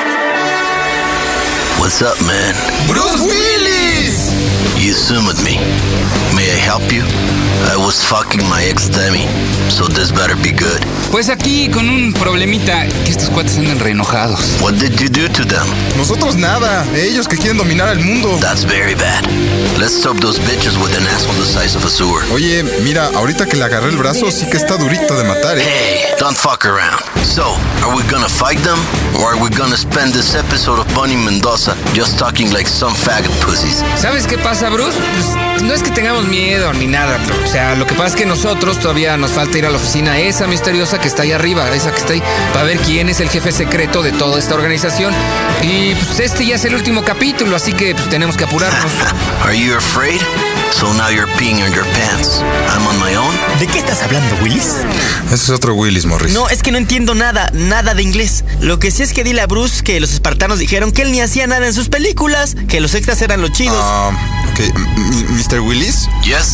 What's up, man? ¡Bruce Willis! You Zoom with me. May I help you? I was fucking my ex-Demi, so this better be good. Pues aquí con un problemita, que estos cuates andan re enojados. What did you do to them? Nosotros nada. Ellos que quieren dominar el mundo. That's very bad. Let's stop those bitches with an asshole the size of a sewer. Oye, mira, ahorita que le agarré el brazo, sí que está durito de matar, Hey, don't fuck around. So, are we gonna fight them? Or are we gonna spend this episode of Bunny Mendoza just talking like some faggot pussies? ¿Sabes qué pasa, Bruce? Pues no es que tengamos miedo ni nada. O sea, lo que pasa es que nosotros todavía nos falta ir a la oficina esa misteriosa que está ahí arriba, esa que está ahí, para ver quién es el jefe secreto de toda esta organización. Y pues este ya es el último capítulo, así que pues tenemos que apurarnos. Are you afraid? So now you're peeing in your pants. I'm on my own. ¿De qué estás hablando, Willis? Ese es otro Willis, Morris. No, es que no entiendo nada de inglés. Lo que sí es que dile a Bruce que los espartanos dijeron que él ni hacía nada en sus películas, que los extras eran los chidos. Ok, ¿Mr. Willis? Yes?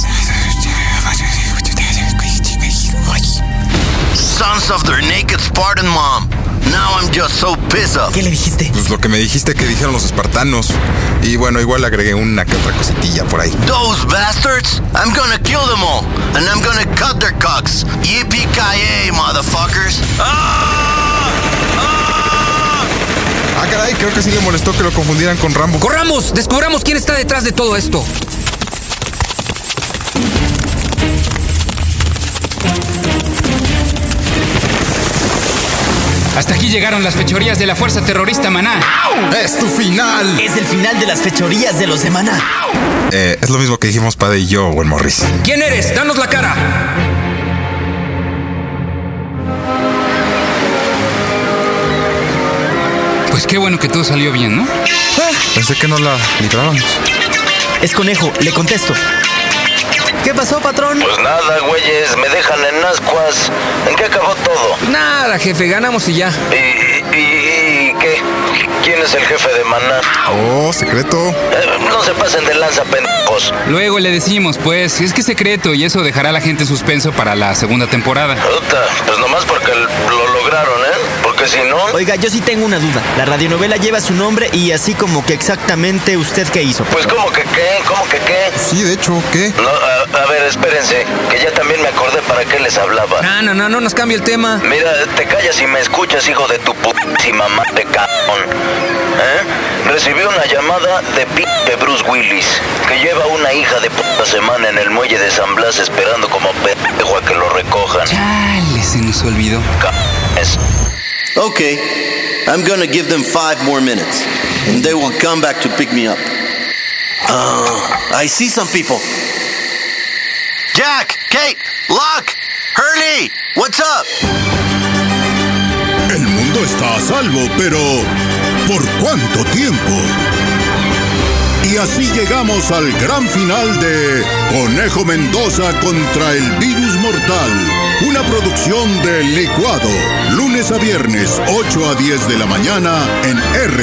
Sons of their naked Spartan mom. Now I'm just so pissed off. ¿Qué le dijiste? Pues lo que me dijiste que dijeron los espartanos. Y bueno, igual le agregué una que otra cositilla por ahí. Those bastards! I'm gonna kill them all. And I'm gonna cut their cocks. Yippee-ki-yay, motherfuckers. Ah, caray, creo que sí le molestó que lo confundieran con Rambo. ¡Corramos! Descubramos quién está detrás de todo esto. Hasta aquí llegaron las fechorías de la fuerza terrorista Maná. ¡Es tu final! Es el final de las fechorías de los de Maná. Es lo mismo que dijimos Padre y yo, buen Morris. ¿Quién eres? ¡Danos la cara! Pues qué bueno que todo salió bien, ¿no? Pensé que no la librábamos. Es Conejo, le contesto. ¿Qué pasó, patrón? Pues nada, güeyes, me dejan en ascuas. ¿En qué acabó todo? Nada, jefe, ganamos y ya. ¿Y qué? ¿Quién es el jefe de Maná? Oh, secreto. No se pasen de lanza, pendejos. Luego le decimos, pues, es que es secreto y eso dejará a la gente en suspenso para la segunda temporada. Puta, pues nomás porque lo lograron, ¿eh? Porque si no... Oiga, yo sí tengo una duda. La radionovela lleva su nombre y así como que exactamente usted qué hizo. Pues ¿cómo que qué? ¿Cómo que qué? Sí, de hecho, ¿qué? No, a ver, espérense, que ya también me acordé para qué les hablaba. No nos cambie el tema. Mira, te callas y me escuchas, hijo de tu putísima madre, cabrón. Recibí una llamada de Bruce Willis, que lleva una hija de puta semana en el muelle de San Blas esperando como pendejo a que lo recojan. Chale, se nos olvidó. Okay, I'm gonna give them 5 more minutes, and they will come back to pick me up. I see some people. Jack, Kate, Locke, Hurley, what's up? El mundo está a salvo, pero ¿por cuánto tiempo? Y así llegamos al gran final de Conejo Mendoza contra el virus mortal. Una producción de Licuado. Lunes a viernes, 8 a 10 de la mañana en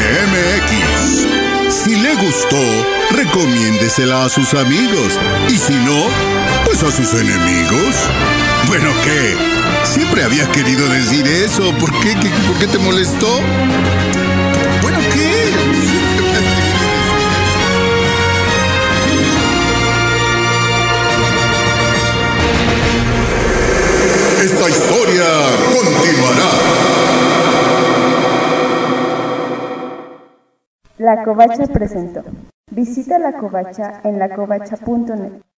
RMX. Si le gustó, recomiéndesela a sus amigos. Y si no, pues a sus enemigos. Bueno, ¿qué? Siempre habías querido decir eso. ¿Por qué? ¿Por qué te molestó? Bueno, ¿qué? Esta historia continuará. La Covacha presentó. Visita La Covacha en lacovacha.net.